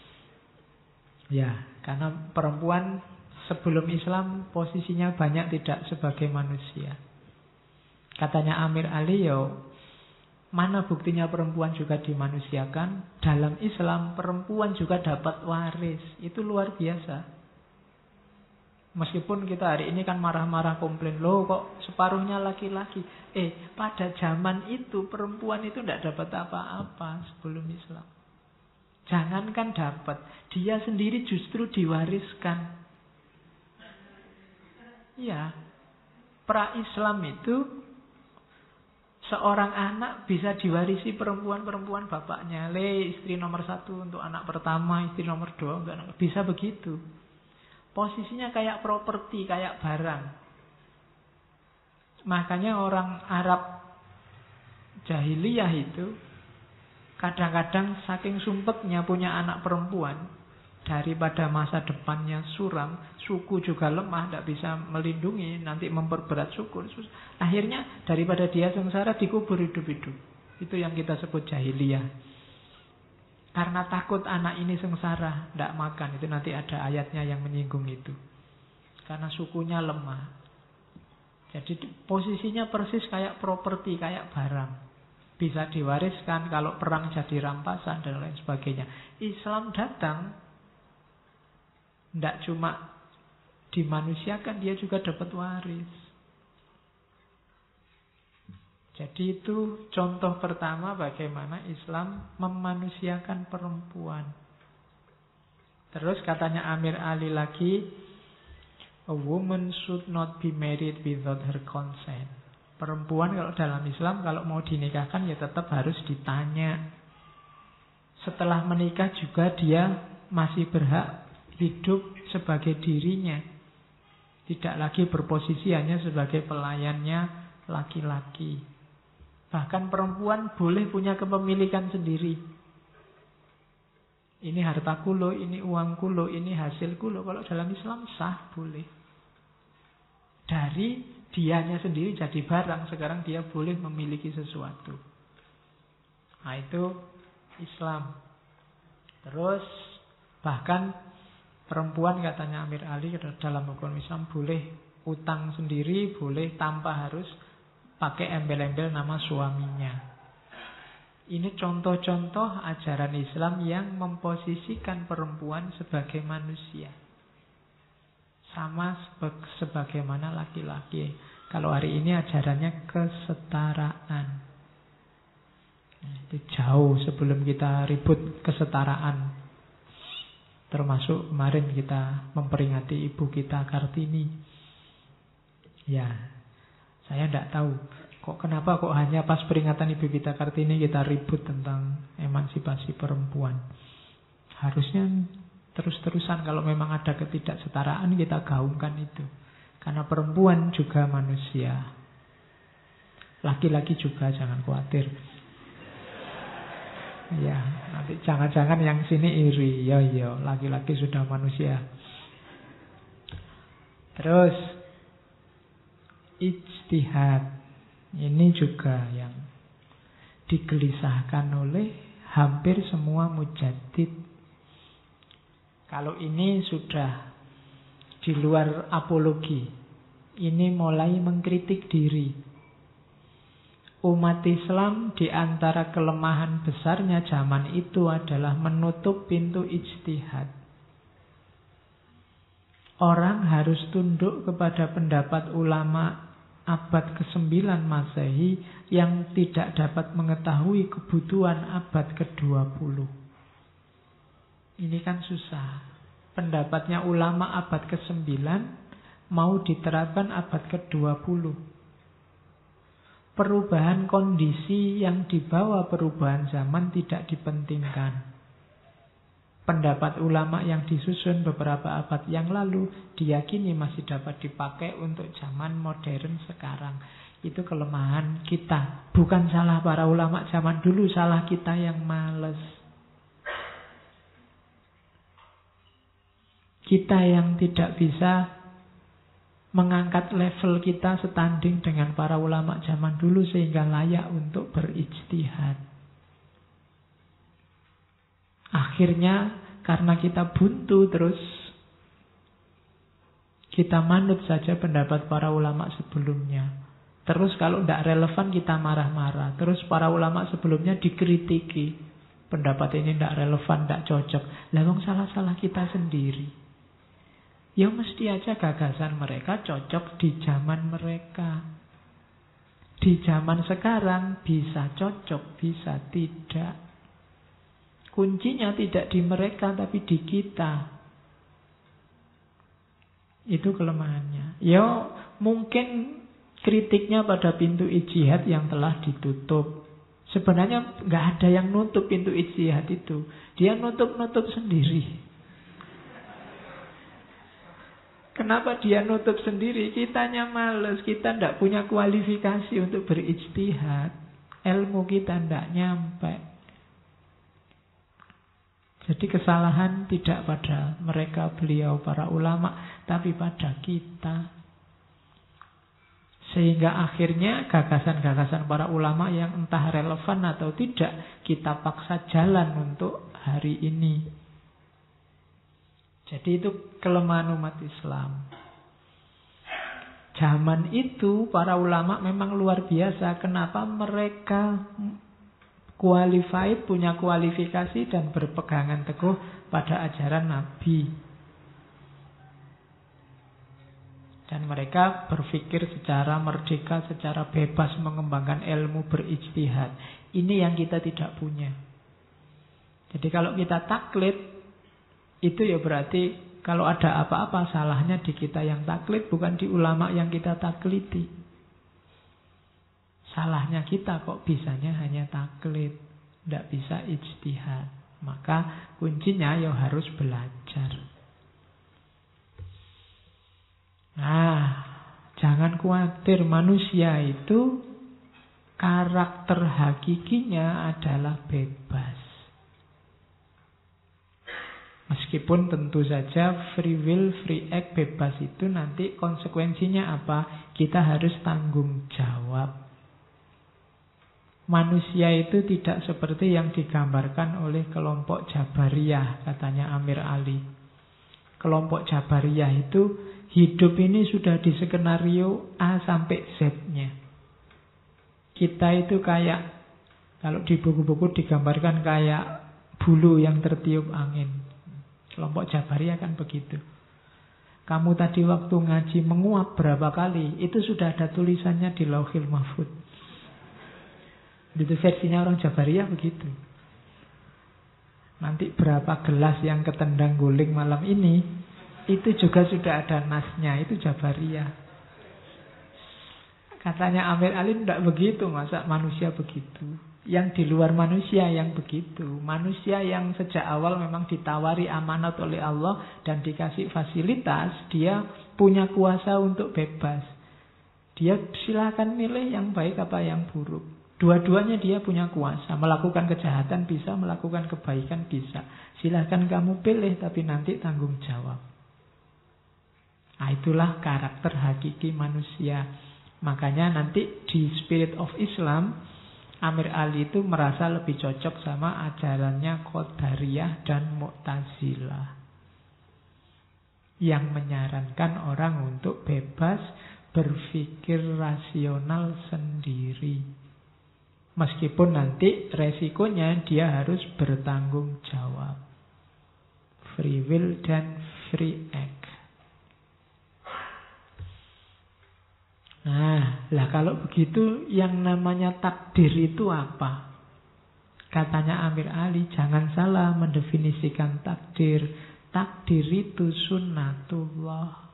ya, karena perempuan sebelum Islam posisinya banyak tidak sebagai manusia. Katanya Amir Ali, mana buktinya perempuan juga dimanusiakan? Dalam Islam perempuan juga dapat waris. Itu luar biasa. Meskipun kita hari ini kan marah-marah komplain, loh kok separuhnya laki-laki. Pada zaman itu perempuan itu tidak dapat apa-apa sebelum Islam. Jangankan dapat, dia sendiri justru diwariskan. Ya, pra-Islam itu seorang anak bisa diwarisi perempuan-perempuan bapaknya. Istri nomor 1 untuk anak pertama, istri nomor 2 untuk anak. Bisa begitu. Posisinya kayak properti, kayak barang. Makanya orang Arab jahiliyah itu kadang-kadang saking sumpeknya punya anak perempuan, daripada masa depannya suram, suku juga lemah, tidak bisa melindungi, nanti memperberat suku. Akhirnya daripada dia sengsara dikubur hidup-hidup. Itu yang kita sebut jahiliyah. Karena takut anak ini sengsara, tidak makan. Itu nanti ada ayatnya yang menyinggung itu. Karena sukunya lemah. Jadi posisinya persis kayak properti, kayak barang. bisa diwariskan, kalau perang jadi rampasan dan lain sebagainya. Islam datang tidak cuma dimanusiakan, dia juga dapat waris. Jadi itu contoh pertama bagaimana Islam memanusiakan perempuan. Terus katanya Amir Ali lagi, a woman should not be married without her consent. Perempuan kalau dalam Islam kalau mau dinikahkan ya tetap harus ditanya. Setelah menikah juga dia masih berhak hidup sebagai dirinya. Tidak lagi berposisi hanya sebagai pelayannya laki-laki. Bahkan perempuan boleh punya kepemilikan sendiri. Ini harta kulo, ini uang kulo, ini hasil kulo. Kalau dalam Islam sah, boleh. Dari dianya sendiri jadi barang, sekarang dia boleh memiliki sesuatu. Nah itu Islam. Terus bahkan perempuan katanya Amir Ali dalam hukum Islam boleh utang sendiri, boleh tanpa harus pakai embel-embel nama suaminya. Ini contoh-contoh ajaran Islam yang memposisikan perempuan sebagai manusia. Sama sebagaimana laki-laki. Kalau hari ini ajarannya kesetaraan. Nah, itu jauh sebelum kita ribut kesetaraan. Termasuk kemarin kita memperingati ibu kita Kartini. Ya, saya tidak tahu kenapa hanya pas peringatan ibu kita Kartini kita ribut tentang emansipasi perempuan. Harusnya terus-terusan kalau memang ada ketidaksetaraan kita gaungkan itu. Karena perempuan juga manusia. Laki-laki juga, jangan khawatir. Ya, nanti jangan-jangan yang sini iri. Ya, laki-laki sudah manusia. Terus ijtihad. Ini juga yang digelisahkan oleh hampir semua mujaddid. Kalau ini sudah di luar apologi, ini mulai mengkritik diri. Umat Islam di antara kelemahan besarnya zaman itu adalah menutup pintu ijtihad. Orang harus tunduk kepada pendapat ulama abad ke-9 Masehi yang tidak dapat mengetahui kebutuhan abad ke-20. Ini kan susah. Pendapatnya ulama abad ke-9 mau diterapkan abad ke-20. Perubahan kondisi yang dibawa perubahan zaman tidak dipentingkan. Pendapat ulama yang disusun beberapa abad yang lalu diyakini masih dapat dipakai untuk zaman modern sekarang. Itu kelemahan kita. Bukan salah para ulama zaman dulu, salah kita yang males. Kita yang tidak bisa mengangkat level kita setanding dengan para ulama zaman dulu sehingga layak untuk berijtihad. Akhirnya karena kita buntu terus kita manut saja pendapat para ulama sebelumnya. Terus kalau tidak relevan kita marah-marah. Terus para ulama sebelumnya dikritiki. Pendapat ini tidak relevan, tidak cocok. Lalu salah-salah kita sendiri. Ya mesti aja gagasan mereka cocok di zaman mereka. Di zaman sekarang bisa cocok, bisa tidak. Kuncinya tidak di mereka tapi di kita. Itu kelemahannya. Ya mungkin kritiknya pada pintu ijtihad yang telah ditutup. Sebenarnya nggak ada yang nutup pintu ijtihad itu. Dia nutup-nutup sendiri. Kenapa dia nutup sendiri? Kitanya males. Kita tidak punya kualifikasi untuk berijtihad. Ilmu kita tidak nyampe. Jadi kesalahan tidak pada mereka beliau para ulama, tapi pada kita. Sehingga akhirnya gagasan-gagasan para ulama yang entah relevan atau tidak, kita paksa jalan untuk hari ini. Jadi itu kelemahan umat Islam. Zaman itu para ulama memang luar biasa. Kenapa mereka qualified, punya kualifikasi dan berpegangan teguh pada ajaran Nabi. Dan mereka berpikir secara merdeka, secara bebas, mengembangkan ilmu, berijtihad. Ini yang kita tidak punya. Jadi kalau kita taklid, itu ya berarti kalau ada apa-apa salahnya di kita yang taklid, bukan di ulama yang kita taklidi. Salahnya kita kok bisanya hanya taklid, tidak bisa ijtihad. Maka kuncinya ya harus belajar. Nah, jangan khawatir, manusia itu karakter hakikinya adalah bebas. Meskipun tentu saja free will, free act, bebas itu nanti konsekuensinya apa? Kita harus tanggung jawab. Manusia itu tidak seperti yang digambarkan oleh kelompok Jabariyah, katanya Amir Ali. Kelompok Jabariyah itu hidup ini sudah di skenario A sampai Z-nya. Kita itu kayak, kalau di buku-buku digambarkan kayak bulu yang tertiup angin. Kelompok Jabariyah kan begitu. Kamu tadi waktu ngaji menguap berapa kali, itu sudah ada tulisannya di Lauhil Mahfuz. Itu versinya orang Jabariyah begitu. Nanti berapa gelas yang ketendang guling malam ini, itu juga sudah ada nasnya, itu Jabariyah. Katanya Amir Ali tidak begitu, masa manusia begitu. Yang di luar manusia yang begitu. Manusia yang sejak awal memang ditawari amanat oleh Allah dan dikasih fasilitas, dia punya kuasa untuk bebas. Dia silakan milih yang baik apa yang buruk. Dua-duanya dia punya kuasa. Melakukan kejahatan bisa, melakukan kebaikan bisa. Silakan kamu pilih, tapi nanti tanggung jawab. Nah, itulah karakter hakiki manusia. Makanya nanti di Spirit of Islam, Amir Ali itu merasa lebih cocok sama ajarannya Qadariyah dan Mu'tazilah, yang menyarankan orang untuk bebas berpikir rasional sendiri. Meskipun nanti resikonya dia harus bertanggung jawab. Free will dan free act. Nah, lah kalau begitu yang namanya takdir itu apa? Katanya Amir Ali, jangan salah mendefinisikan takdir. Takdir itu sunnatullah.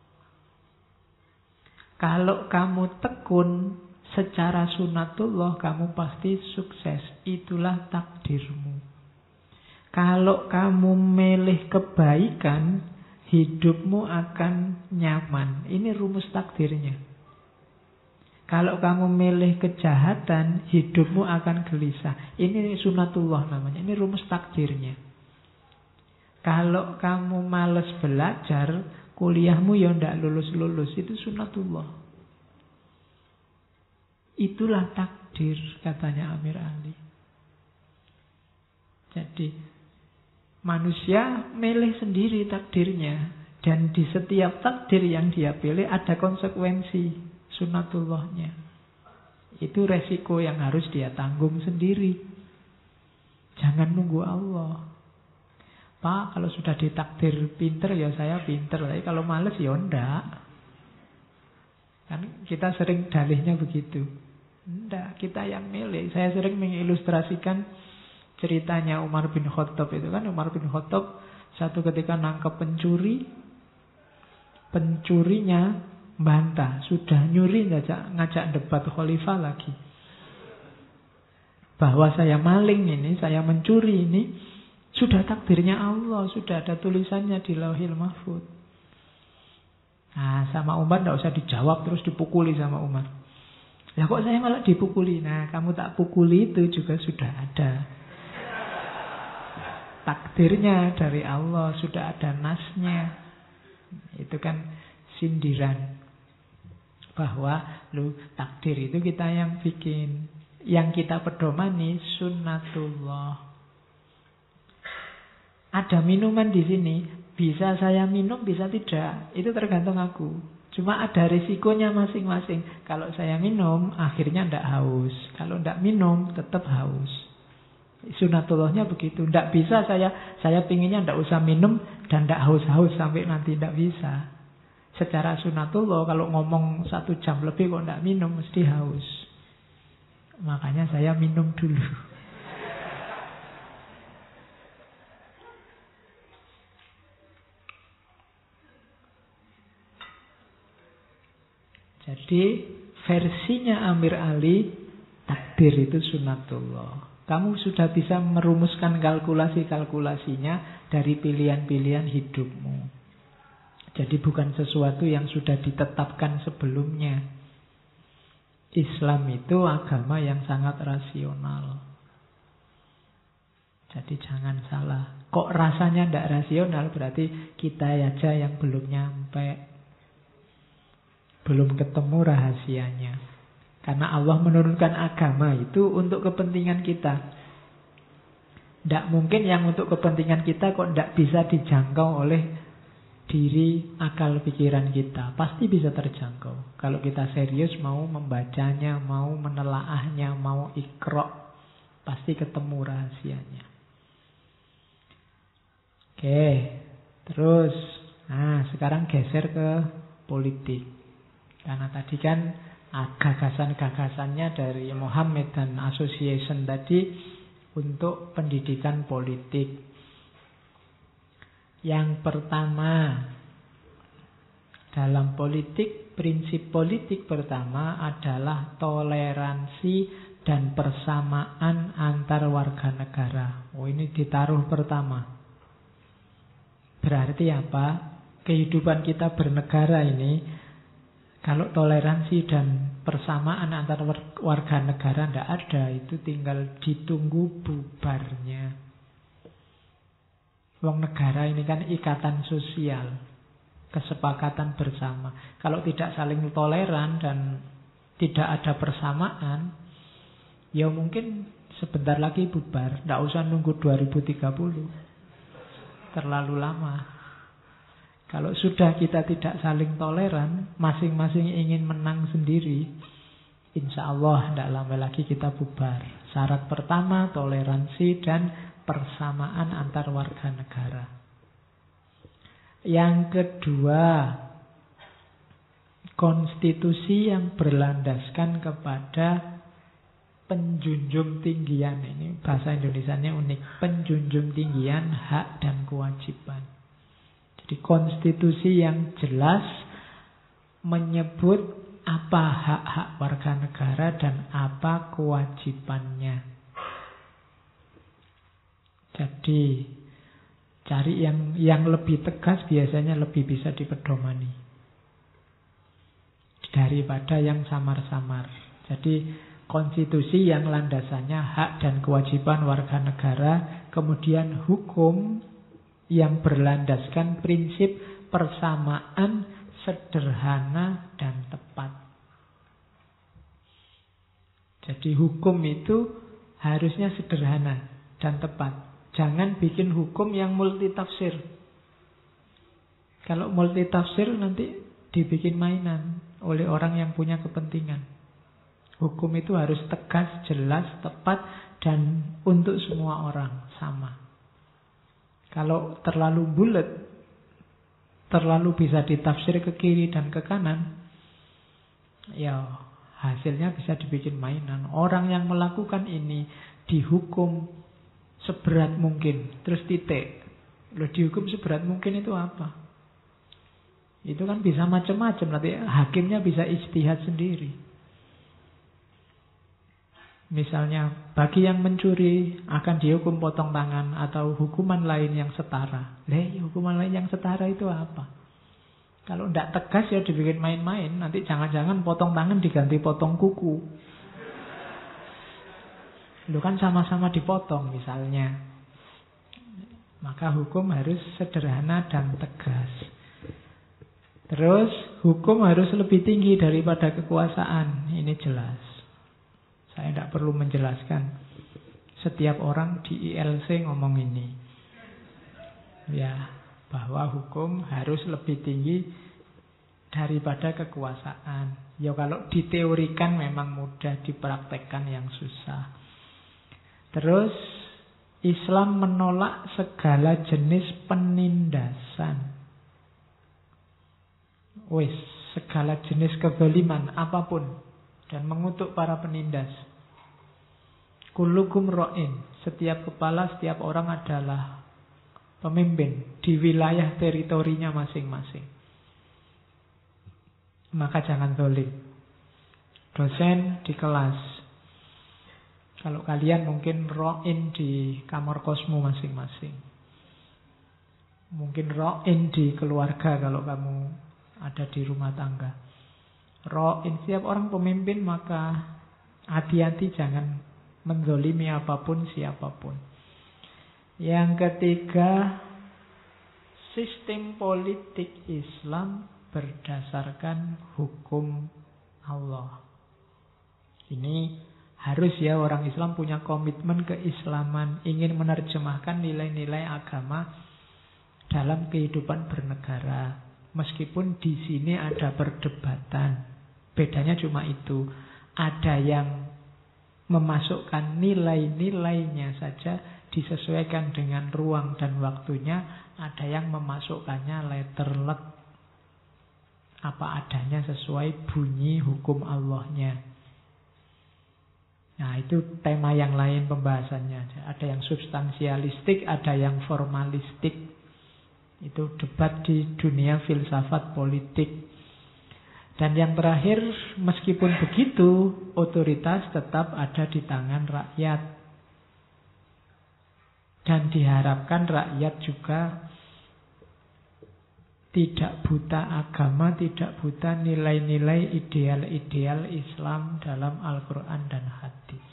Kalau kamu tekun secara sunnatullah, kamu pasti sukses. Itulah takdirmu. Kalau kamu milih kebaikan, hidupmu akan nyaman. Ini rumus takdirnya. Kalau kamu milih kejahatan, hidupmu akan gelisah. Ini sunnatullah namanya. Ini rumus takdirnya. Kalau kamu malas belajar, kuliahmu ya ndak lulus-lulus. Itu sunnatullah. Itulah takdir, katanya Amir Ali. Jadi, manusia milih sendiri takdirnya. Dan di setiap takdir yang dia pilih ada konsekuensi. Sunnatullahnya. Itu resiko yang harus dia tanggung sendiri. Jangan nunggu Allah. Pak, kalau sudah ditakdir pinter ya saya pinter. Tapi kalau males ya enggak. Kan kita sering dalihnya begitu. Enggak, kita yang milih. Saya sering mengilustrasikan ceritanya Umar bin Khattab itu kan. Umar bin Khattab satu ketika nangkep pencuri. Pencurinya bantah, sudah nyuri ngajak debat khalifah lagi. Bahwa saya maling ini, saya mencuri ini, sudah takdirnya Allah, sudah ada tulisannya di Lauhil Mahfuz. Nah, sama Umar tidak usah dijawab, terus dipukuli sama Umar. Lah kok saya malah dipukuli? Nah, kamu tak pukuli itu juga sudah ada. Takdirnya dari Allah, sudah ada nasnya. Itu kan sindiran. Bahwa takdir itu kita yang bikin. Yang kita pedomani sunnatullah. Ada minuman di sini, bisa saya minum, bisa tidak. Itu tergantung aku. Cuma ada risikonya masing-masing. Kalau saya minum, akhirnya tidak haus. Kalau tidak minum, tetap haus. Sunatullahnya begitu. Tidak bisa saya pinginnya tidak usah minum dan tidak haus-haus sampai nanti, tidak bisa. Secara sunatullah kalau ngomong 1 jam lebih kok tidak minum mesti haus. Makanya saya minum dulu. Jadi versinya Amir Ali, takdir itu sunatullah. Kamu sudah bisa merumuskan kalkulasi-kalkulasinya dari pilihan-pilihan hidupmu. Jadi bukan sesuatu yang sudah ditetapkan sebelumnya. Islam itu agama yang sangat rasional. Jadi jangan salah. Kok rasanya tidak rasional, berarti kita aja yang belum nyampe. Belum ketemu rahasianya. Karena Allah menurunkan agama itu untuk kepentingan kita. Tidak mungkin yang untuk kepentingan kita kok tidak bisa dijangkau oleh diri akal pikiran kita. Pasti bisa terjangkau. Kalau kita serius mau membacanya, mau menelaahnya, mau iqra', pasti ketemu rahasianya. Oke, terus. Nah, sekarang geser ke politik. Karena tadi kan gagasan-gagasannya dari Muhammad dan Association tadi untuk pendidikan politik. Yang pertama, dalam politik, prinsip politik pertama adalah toleransi dan persamaan antar warga negara. Oh, ini ditaruh pertama. Berarti apa? Kehidupan kita bernegara ini, kalau toleransi dan persamaan antar warga negara tidak ada, itu tinggal ditunggu bubarnya. Wong negara ini kan ikatan sosial, kesepakatan bersama. Kalau tidak saling toleran dan tidak ada persamaan, ya mungkin sebentar lagi bubar. Tidak usah nunggu 2030. Terlalu lama. Kalau sudah kita tidak saling toleran, masing-masing ingin menang sendiri, insya Allah tidak lama lagi kita bubar. Syarat pertama, toleransi dan persamaan antar warga negara. Yang kedua, konstitusi yang berlandaskan kepada penjunjung tinggian. Ini bahasa Indonesianya unik. Penjunjung tinggian hak dan kewajiban. Jadi konstitusi yang jelas menyebut apa hak-hak warga negara dan apa kewajibannya. Jadi cari yang lebih tegas biasanya lebih bisa dipedomani daripada yang samar-samar. Jadi konstitusi yang landasannya hak dan kewajiban warga negara, kemudian hukum yang berlandaskan prinsip persamaan, sederhana, dan tepat. Jadi hukum itu harusnya sederhana dan tepat. Jangan bikin hukum yang multitafsir. Kalau multitafsir nanti dibikin mainan oleh orang yang punya kepentingan. Hukum itu harus tegas, jelas, tepat, dan untuk semua orang sama. Kalau terlalu bulat, terlalu bisa ditafsir ke kiri dan ke kanan, ya hasilnya bisa dibikin mainan. Orang yang melakukan ini dihukum seberat mungkin, terus titik. Loh, dihukum seberat mungkin itu apa? Itu kan bisa macam-macam, nanti hakimnya bisa ijtihad sendiri. Misalnya, bagi yang mencuri akan dihukum potong tangan atau hukuman lain yang setara. Hukuman lain yang setara itu apa? Kalau tidak tegas ya dibikin main-main. Nanti jangan-jangan potong tangan diganti potong kuku. Itu kan sama-sama dipotong misalnya. Maka hukum harus sederhana dan tegas. Terus hukum harus lebih tinggi daripada kekuasaan. Ini jelas. Saya tidak perlu menjelaskan. Setiap orang di ILC ngomong ini. Ya, bahwa hukum harus lebih tinggi daripada kekuasaan. Ya kalau diteorikan memang mudah, dipraktekkan yang susah. Terus Islam menolak segala jenis penindasan. Segala jenis kezaliman apapun, dan mengutuk para penindas. Kullukum ra'in, setiap kepala, setiap orang adalah pemimpin di wilayah teritorinya masing-masing. Maka jangan zalim. Dosen di kelas, kalau kalian mungkin ra'in di kamar kosmu masing-masing. Mungkin ra'in di keluarga kalau kamu ada di rumah tangga. Ra'in, setiap orang pemimpin, maka hati-hati jangan menzolimi apapun siapapun. Yang ketiga, sistem politik Islam berdasarkan hukum Allah. Ini harus ya, orang Islam punya komitmen keislaman, ingin menerjemahkan nilai-nilai agama dalam kehidupan bernegara. Meskipun di sini ada perdebatan, bedanya cuma itu. Ada yang memasukkan nilai-nilainya saja disesuaikan dengan ruang dan waktunya, ada yang memasukkannya letterlek, apa adanya sesuai bunyi hukum Allahnya. Nah, itu tema yang lain pembahasannya. Ada yang substansialistik, ada yang formalistik. Itu debat di dunia filsafat politik. Dan yang terakhir, meskipun begitu, otoritas tetap ada di tangan rakyat. Dan diharapkan rakyat juga tidak buta agama, tidak buta nilai-nilai ideal-ideal Islam dalam Al-Quran dan hadis.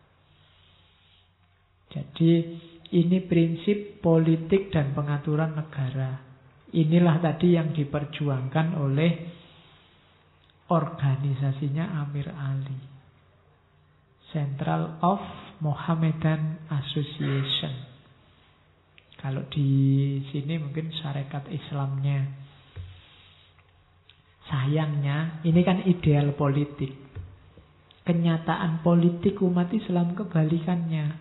Jadi ini prinsip politik dan pengaturan negara. Inilah tadi yang diperjuangkan oleh organisasinya Amir Ali, Central of Mohammedan Association. Kalau di sini mungkin Syarikat Islamnya. Sayangnya ini kan ideal politik. Kenyataan politik umat Islam kebalikannya.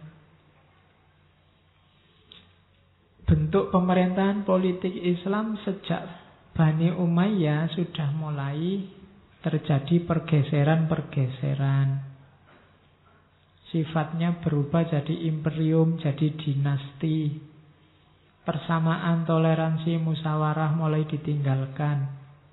Bentuk pemerintahan politik Islam sejak Bani Umayyah sudah mulai terjadi pergeseran-pergeseran. Sifatnya berubah jadi imperium, jadi dinasti. Persamaan, toleransi, musyawarah mulai ditinggalkan.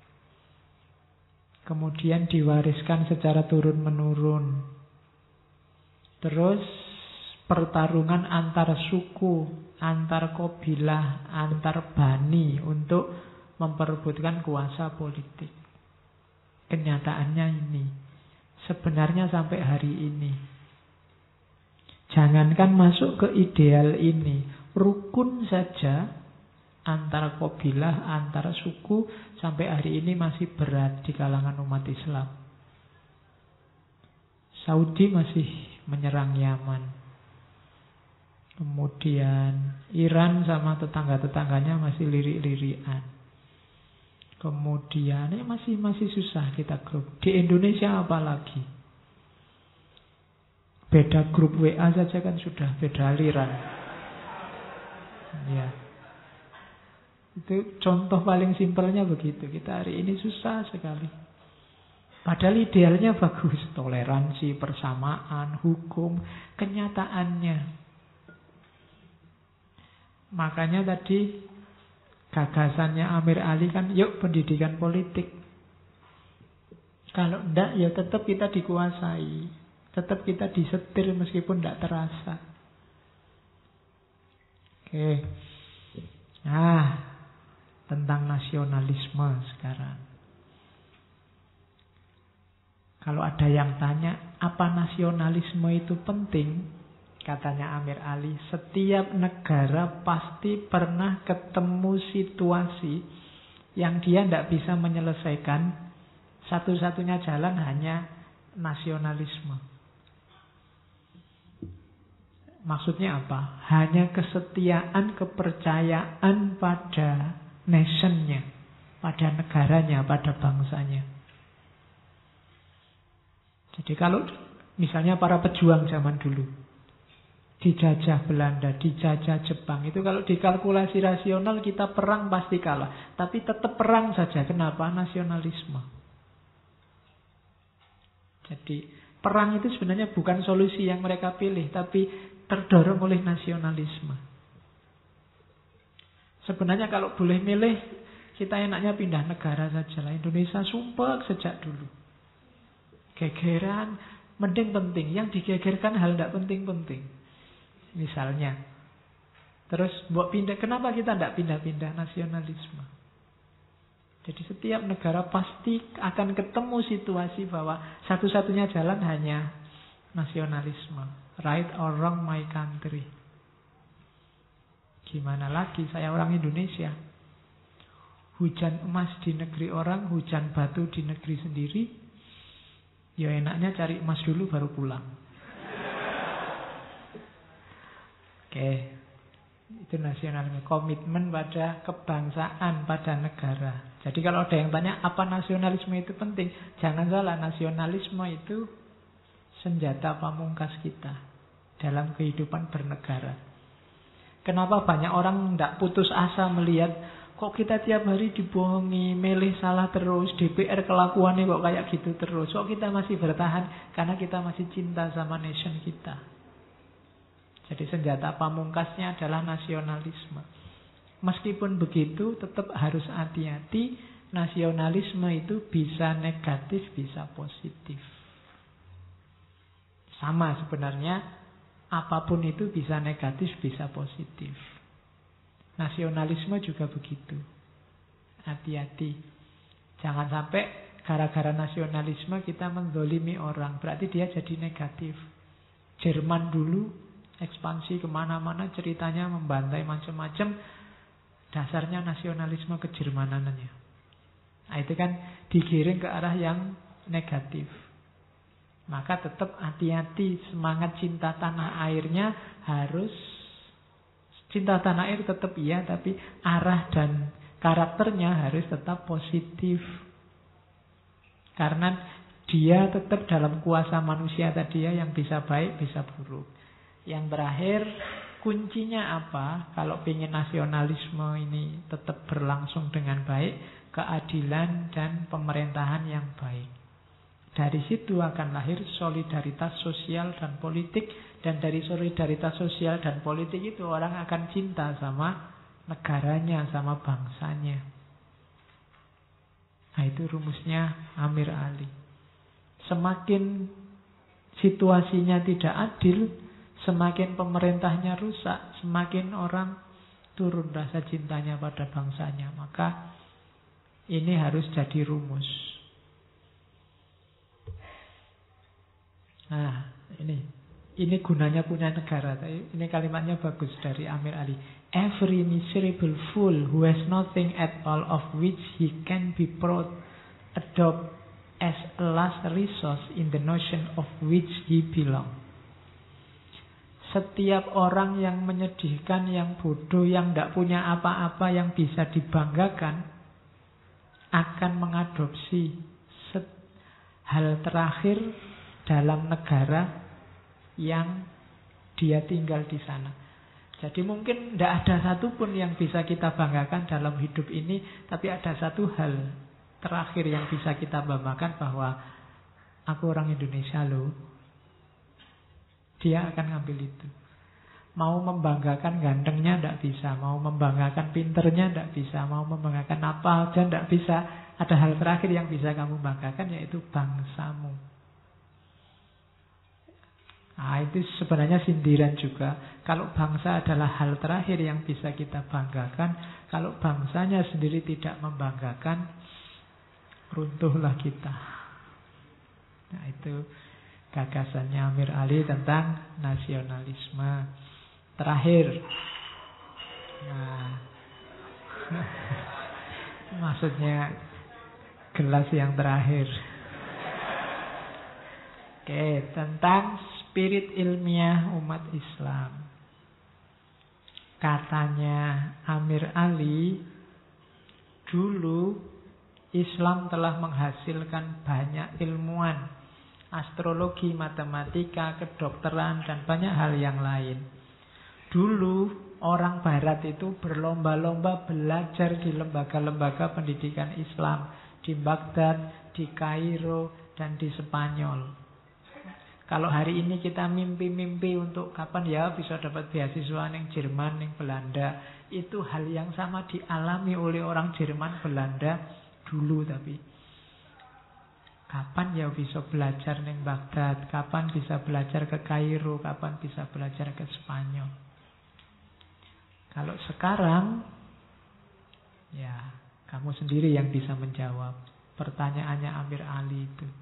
Kemudian diwariskan secara turun-menurun. Terus pertarungan antar suku, antar kabilah, antar bani untuk memperebutkan kuasa politik. Kenyataannya ini. Sebenarnya sampai hari ini. Jangankan masuk ke ideal ini, rukun saja antara kabilah, antara suku sampai hari ini masih berat di kalangan umat Islam. Saudi masih menyerang Yaman. Kemudian Iran sama tetangga-tetangganya masih lirik-lirikan. Kemudian masih susah kita grup. Di Indonesia apalagi? Beda grup WA saja kan sudah beda aliran. Ya. Itu contoh paling simpelnya begitu. Kita hari ini susah sekali. Padahal idealnya bagus. Toleransi, persamaan, hukum. Kenyataannya. Makanya tadi gagasannya Amir Ali kan, yuk pendidikan politik. Kalau enggak, ya tetap kita dikuasai. Tetap kita disetir meskipun tidak terasa. Oke. Nah, tentang nasionalisme sekarang. Kalau ada yang tanya, apa nasionalisme itu penting? Katanya Amir Ali, setiap negara pasti pernah ketemu situasi yang dia tidak bisa menyelesaikan. Satu-satunya jalan hanya nasionalisme. Maksudnya apa? Hanya kesetiaan, kepercayaan pada nationnya, pada negaranya, pada bangsanya. Jadi kalau misalnya para pejuang zaman dulu, Dijajah Belanda, dijajah Jepang. Itu kalau dikalkulasi rasional kita perang pasti kalah. Tapi tetap perang saja. Kenapa? Nasionalisme. Jadi perang itu sebenarnya bukan solusi yang mereka pilih, tapi terdorong oleh nasionalisme. Sebenarnya kalau boleh milih, kita enaknya pindah negara saja lah. Indonesia sumpah sejak dulu. Gegeran, mending penting. Yang digegerkan hal tidak penting-penting. Misalnya. Terus buat pindah, kenapa kita tidak pindah-pindah? Nasionalisme. Jadi setiap negara pasti akan ketemu situasi bahwa satu-satunya jalan hanya nasionalisme. Right or wrong my country. Gimana lagi, saya orang Indonesia. Hujan emas di negeri orang, hujan batu di negeri sendiri. Ya enaknya cari emas dulu baru pulang. Oke. Itu nasionalisme, komitmen pada kebangsaan, pada negara. Jadi kalau ada yang tanya apa nasionalisme itu penting, jangan salah, nasionalisme itu senjata pamungkas kita dalam kehidupan bernegara. Kenapa banyak orang tidak putus asa melihat kok kita tiap hari dibohongi, milih salah terus, DPR kelakuannya kok kayak gitu terus. Kok kita masih bertahan? Karena kita masih cinta sama nation kita. Jadi senjata pamungkasnya adalah nasionalisme. Meskipun begitu, tetap harus hati-hati. Nasionalisme itu bisa negatif, bisa positif. Sama sebenarnya, apapun itu bisa negatif, bisa positif. Nasionalisme juga begitu. Hati-hati. Jangan sampai gara-gara nasionalisme kita menzolimi orang. Berarti dia jadi negatif. Jerman dulu ekspansi kemana-mana, ceritanya membantai macam-macam. Dasarnya nasionalisme kejermanannya. Nah, itu kan digiring ke arah yang negatif. Maka tetap hati-hati, semangat cinta tanah airnya harus, cinta tanah air tetap iya, tapi arah dan karakternya harus tetap positif. Karena dia tetap dalam kuasa manusia tadi ya, yang bisa baik, bisa buruk. Yang terakhir, kuncinya apa? Kalau ingin nasionalisme ini tetap berlangsung dengan baik, keadilan dan pemerintahan yang baik. Dari situ akan lahir solidaritas sosial dan politik. Dan dari solidaritas sosial dan politik itu orang akan cinta sama negaranya, sama bangsanya. Nah itu rumusnya Amir Ali. Semakin situasinya tidak adil, semakin pemerintahnya rusak, semakin orang turun rasa cintanya pada bangsanya. Maka ini harus jadi rumus. Nah, ini gunanya punya negara. Ini kalimatnya bagus dari Amir Ali. Every miserable fool who has nothing at all of which he can be proud adopt as a last resource in the notion of which he belong. Setiap orang yang menyedihkan, yang bodoh, yang tidak punya apa-apa yang bisa dibanggakan, akan mengadopsi hal terakhir dalam negara yang dia tinggal di sana. Jadi mungkin tidak ada satupun yang bisa kita banggakan dalam hidup ini, tapi ada satu hal terakhir yang bisa kita banggakan, bahwa aku orang Indonesia loh. Dia akan ngambil itu. Mau membanggakan gantengnya tidak bisa, mau membanggakan pinternya tidak bisa, mau membanggakan apa aja tidak bisa. Ada hal terakhir yang bisa kamu banggakan, yaitu bangsamu. Nah, itu sebenarnya sindiran juga. Kalau bangsa adalah hal terakhir yang bisa kita banggakan, kalau bangsanya sendiri tidak membanggakan, runtuhlah kita. Nah, itu gagasannya Amir Ali tentang nasionalisme. Terakhir, nah, maksudnya gelas yang terakhir. Oke, tentang spirit ilmiah umat Islam. Katanya Amir Ali, dulu Islam telah menghasilkan banyak ilmuwan, astrologi, matematika, kedokteran, dan banyak hal yang lain. Dulu orang Barat itu berlomba-lomba belajar di lembaga-lembaga pendidikan Islam di Baghdad, di Kairo, dan di Spanyol. Kalau hari ini kita mimpi-mimpi untuk kapan ya bisa dapat beasiswa yang Jerman, yang Belanda, itu hal yang sama dialami oleh orang Jerman, Belanda dulu. Tapi kapan ya bisa belajar yang Baghdad, kapan bisa belajar ke Kairo, kapan bisa belajar ke Spanyol. Kalau sekarang, ya kamu sendiri yang bisa menjawab pertanyaannya Amir Ali itu.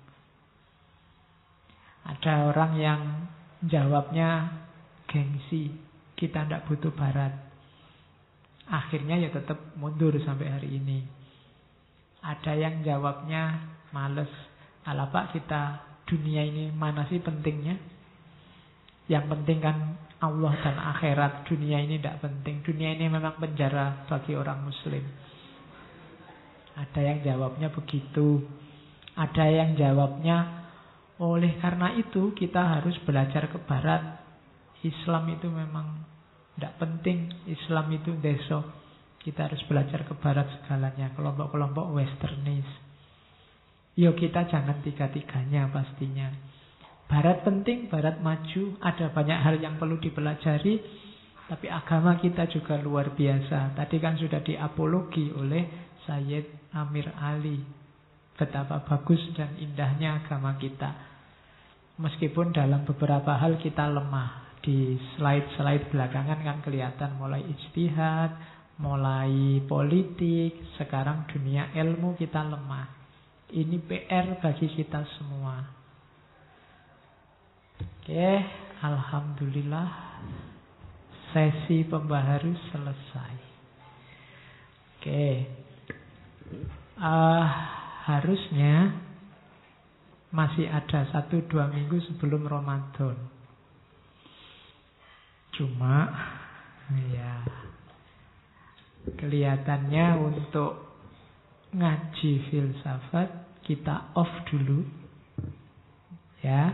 Ada orang yang jawabnya gengsi, kita tidak butuh Barat. Akhirnya ya tetap mundur sampai hari ini. Ada yang jawabnya males, ala Pak kita dunia ini mana sih pentingnya? Yang penting kan Allah dan akhirat, dunia ini tidak penting. Dunia ini memang penjara bagi orang Muslim. Ada yang jawabnya begitu. Ada yang jawabnya oleh karena itu kita harus belajar ke Barat. Islam itu memang tidak penting. Islam itu deso. Kita harus belajar ke Barat segalanya. Kelompok-kelompok westernis. Yo kita jangan tiga-tiganya pastinya. Barat penting, Barat maju. Ada banyak hal yang perlu dipelajari. Tapi agama kita juga luar biasa. Tadi kan sudah diapologi oleh Sayyid Amir Ali. Betapa bagus dan indahnya agama kita. Meskipun dalam beberapa hal kita lemah. Di slide-slide belakangan kan kelihatan mulai ijtihad, mulai politik, sekarang dunia ilmu kita lemah. Ini PR bagi kita semua. Oke, alhamdulillah sesi pembaharu selesai. Oke. Harusnya masih ada 1-2 minggu sebelum Ramadan. Cuma ya kelihatannya untuk ngaji filsafat kita off dulu. Ya.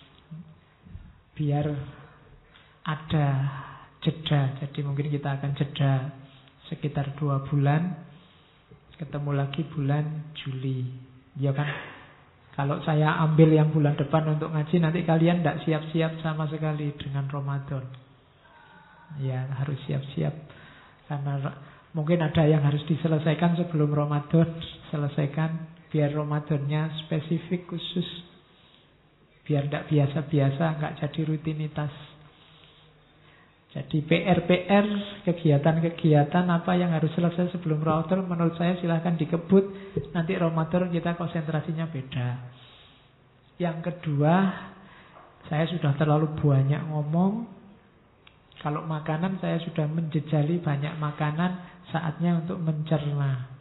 Biar ada jeda. Jadi mungkin kita akan jeda sekitar 2 bulan. Ketemu lagi bulan Juli. Ya kan? Kalau saya ambil yang bulan depan untuk ngaji, nanti kalian tidak siap-siap sama sekali dengan Ramadan. Ya, harus siap-siap. Karena mungkin ada yang harus diselesaikan sebelum Ramadan. Selesaikan, biar Ramadannya spesifik khusus. Biar tidak biasa-biasa, nggak jadi rutinitas. Jadi PR-PR, kegiatan-kegiatan apa yang harus selesai sebelum Ramadan, menurut saya silahkan dikebut. Nanti Ramadan kita konsentrasinya beda. Yang kedua, saya sudah terlalu banyak ngomong. Kalau makanan saya sudah menjejali banyak makanan, saatnya untuk mencerna.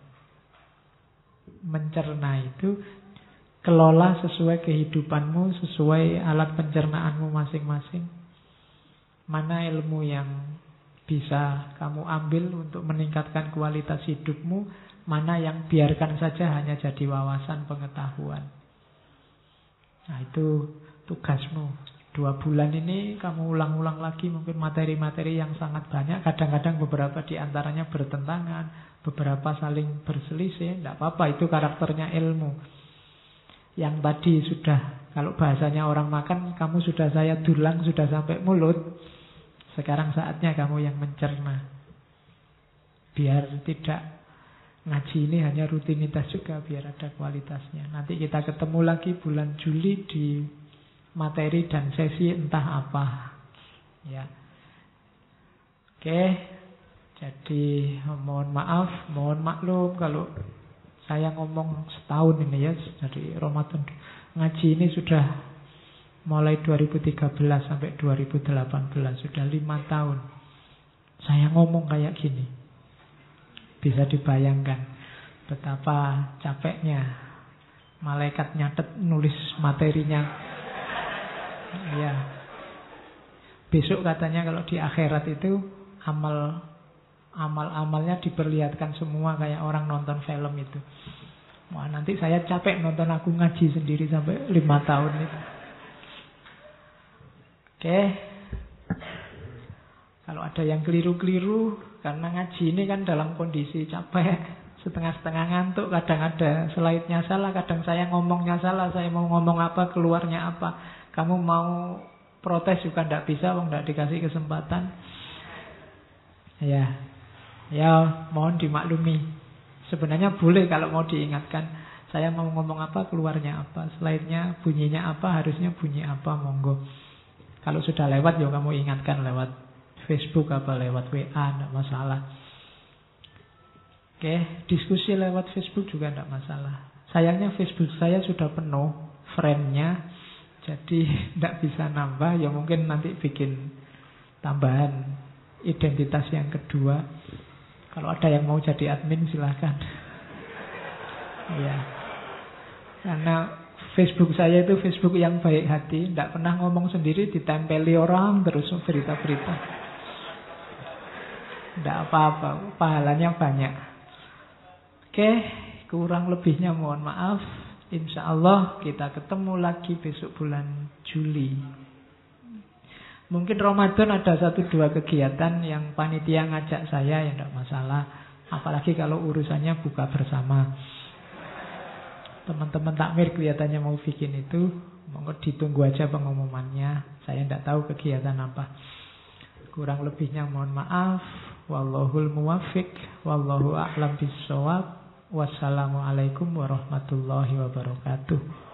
Mencerna itu kelola sesuai kehidupanmu, sesuai alat pencernaanmu masing-masing. Mana ilmu yang bisa kamu ambil untuk meningkatkan kualitas hidupmu, mana yang biarkan saja hanya jadi wawasan pengetahuan. Nah itu tugasmu. 2 bulan ini kamu ulang-ulang lagi mungkin materi-materi yang sangat banyak. Kadang-kadang beberapa di antaranya bertentangan, beberapa saling berselisih. Tidak apa-apa, itu karakternya ilmu. Yang tadi sudah, kalau bahasanya orang makan, kamu sudah saya dulang, sudah sampai mulut. Sekarang saatnya kamu yang mencerna. Biar tidak ngaji ini hanya rutinitas juga, biar ada kualitasnya. Nanti kita ketemu lagi bulan Juli di materi dan sesi entah apa. Ya. Oke. Jadi mohon maaf, mohon maklum kalau saya ngomong setahun ini ya, dari Ramadan. Ngaji ini sudah mulai 2013 sampai 2018, sudah 5 tahun. Saya ngomong kayak gini. Bisa dibayangkan betapa capeknya malaikat nyatet nulis materinya. Ya. Besok katanya kalau di akhirat itu amal-amalnya diperlihatkan semua kayak orang nonton film itu. Wah, nanti saya capek nonton aku ngaji sendiri sampai 5 tahun itu. Oke. Kalau ada yang keliru-keliru, karena ngaji ini kan dalam kondisi capek, setengah-setengah ngantuk, kadang ada slide-nya salah, kadang saya ngomongnya salah, saya mau ngomong apa, keluarnya apa. Kamu mau protes juga tidak bisa, tidak dikasih kesempatan. Ya, mohon dimaklumi. Sebenarnya boleh kalau mau diingatkan. Saya mau ngomong apa, keluarnya apa, slide-nya bunyinya apa, harusnya bunyi apa, monggo. Kalau sudah lewat, ya kamu ingatkan lewat Facebook apa lewat WA, tidak masalah. Oke, diskusi lewat Facebook juga tidak masalah. Sayangnya Facebook saya sudah penuh friend-nya, jadi tidak bisa nambah. Ya mungkin nanti bikin tambahan identitas yang kedua. Kalau ada yang mau jadi admin silahkan. Ya, karena Facebook saya itu Facebook yang baik hati, tidak pernah ngomong sendiri, ditempeli orang terus berita-berita. Tidak apa-apa, pahalanya banyak. Oke, kurang lebihnya mohon maaf. Insya Allah kita ketemu lagi besok bulan Juli. Mungkin Ramadan ada 1-2 kegiatan yang panitia ngajak saya, ya tidak masalah. Apalagi kalau urusannya buka bersama. Teman-teman takmir kelihatannya mau bikin itu. Monggo ditunggu aja pengumumannya. Saya tidak tahu kegiatan apa. Kurang lebihnya mohon maaf. Wallahul muwaffiq. Wallahu a'lam bishawab. Wassalamualaikum warahmatullahi wabarakatuh.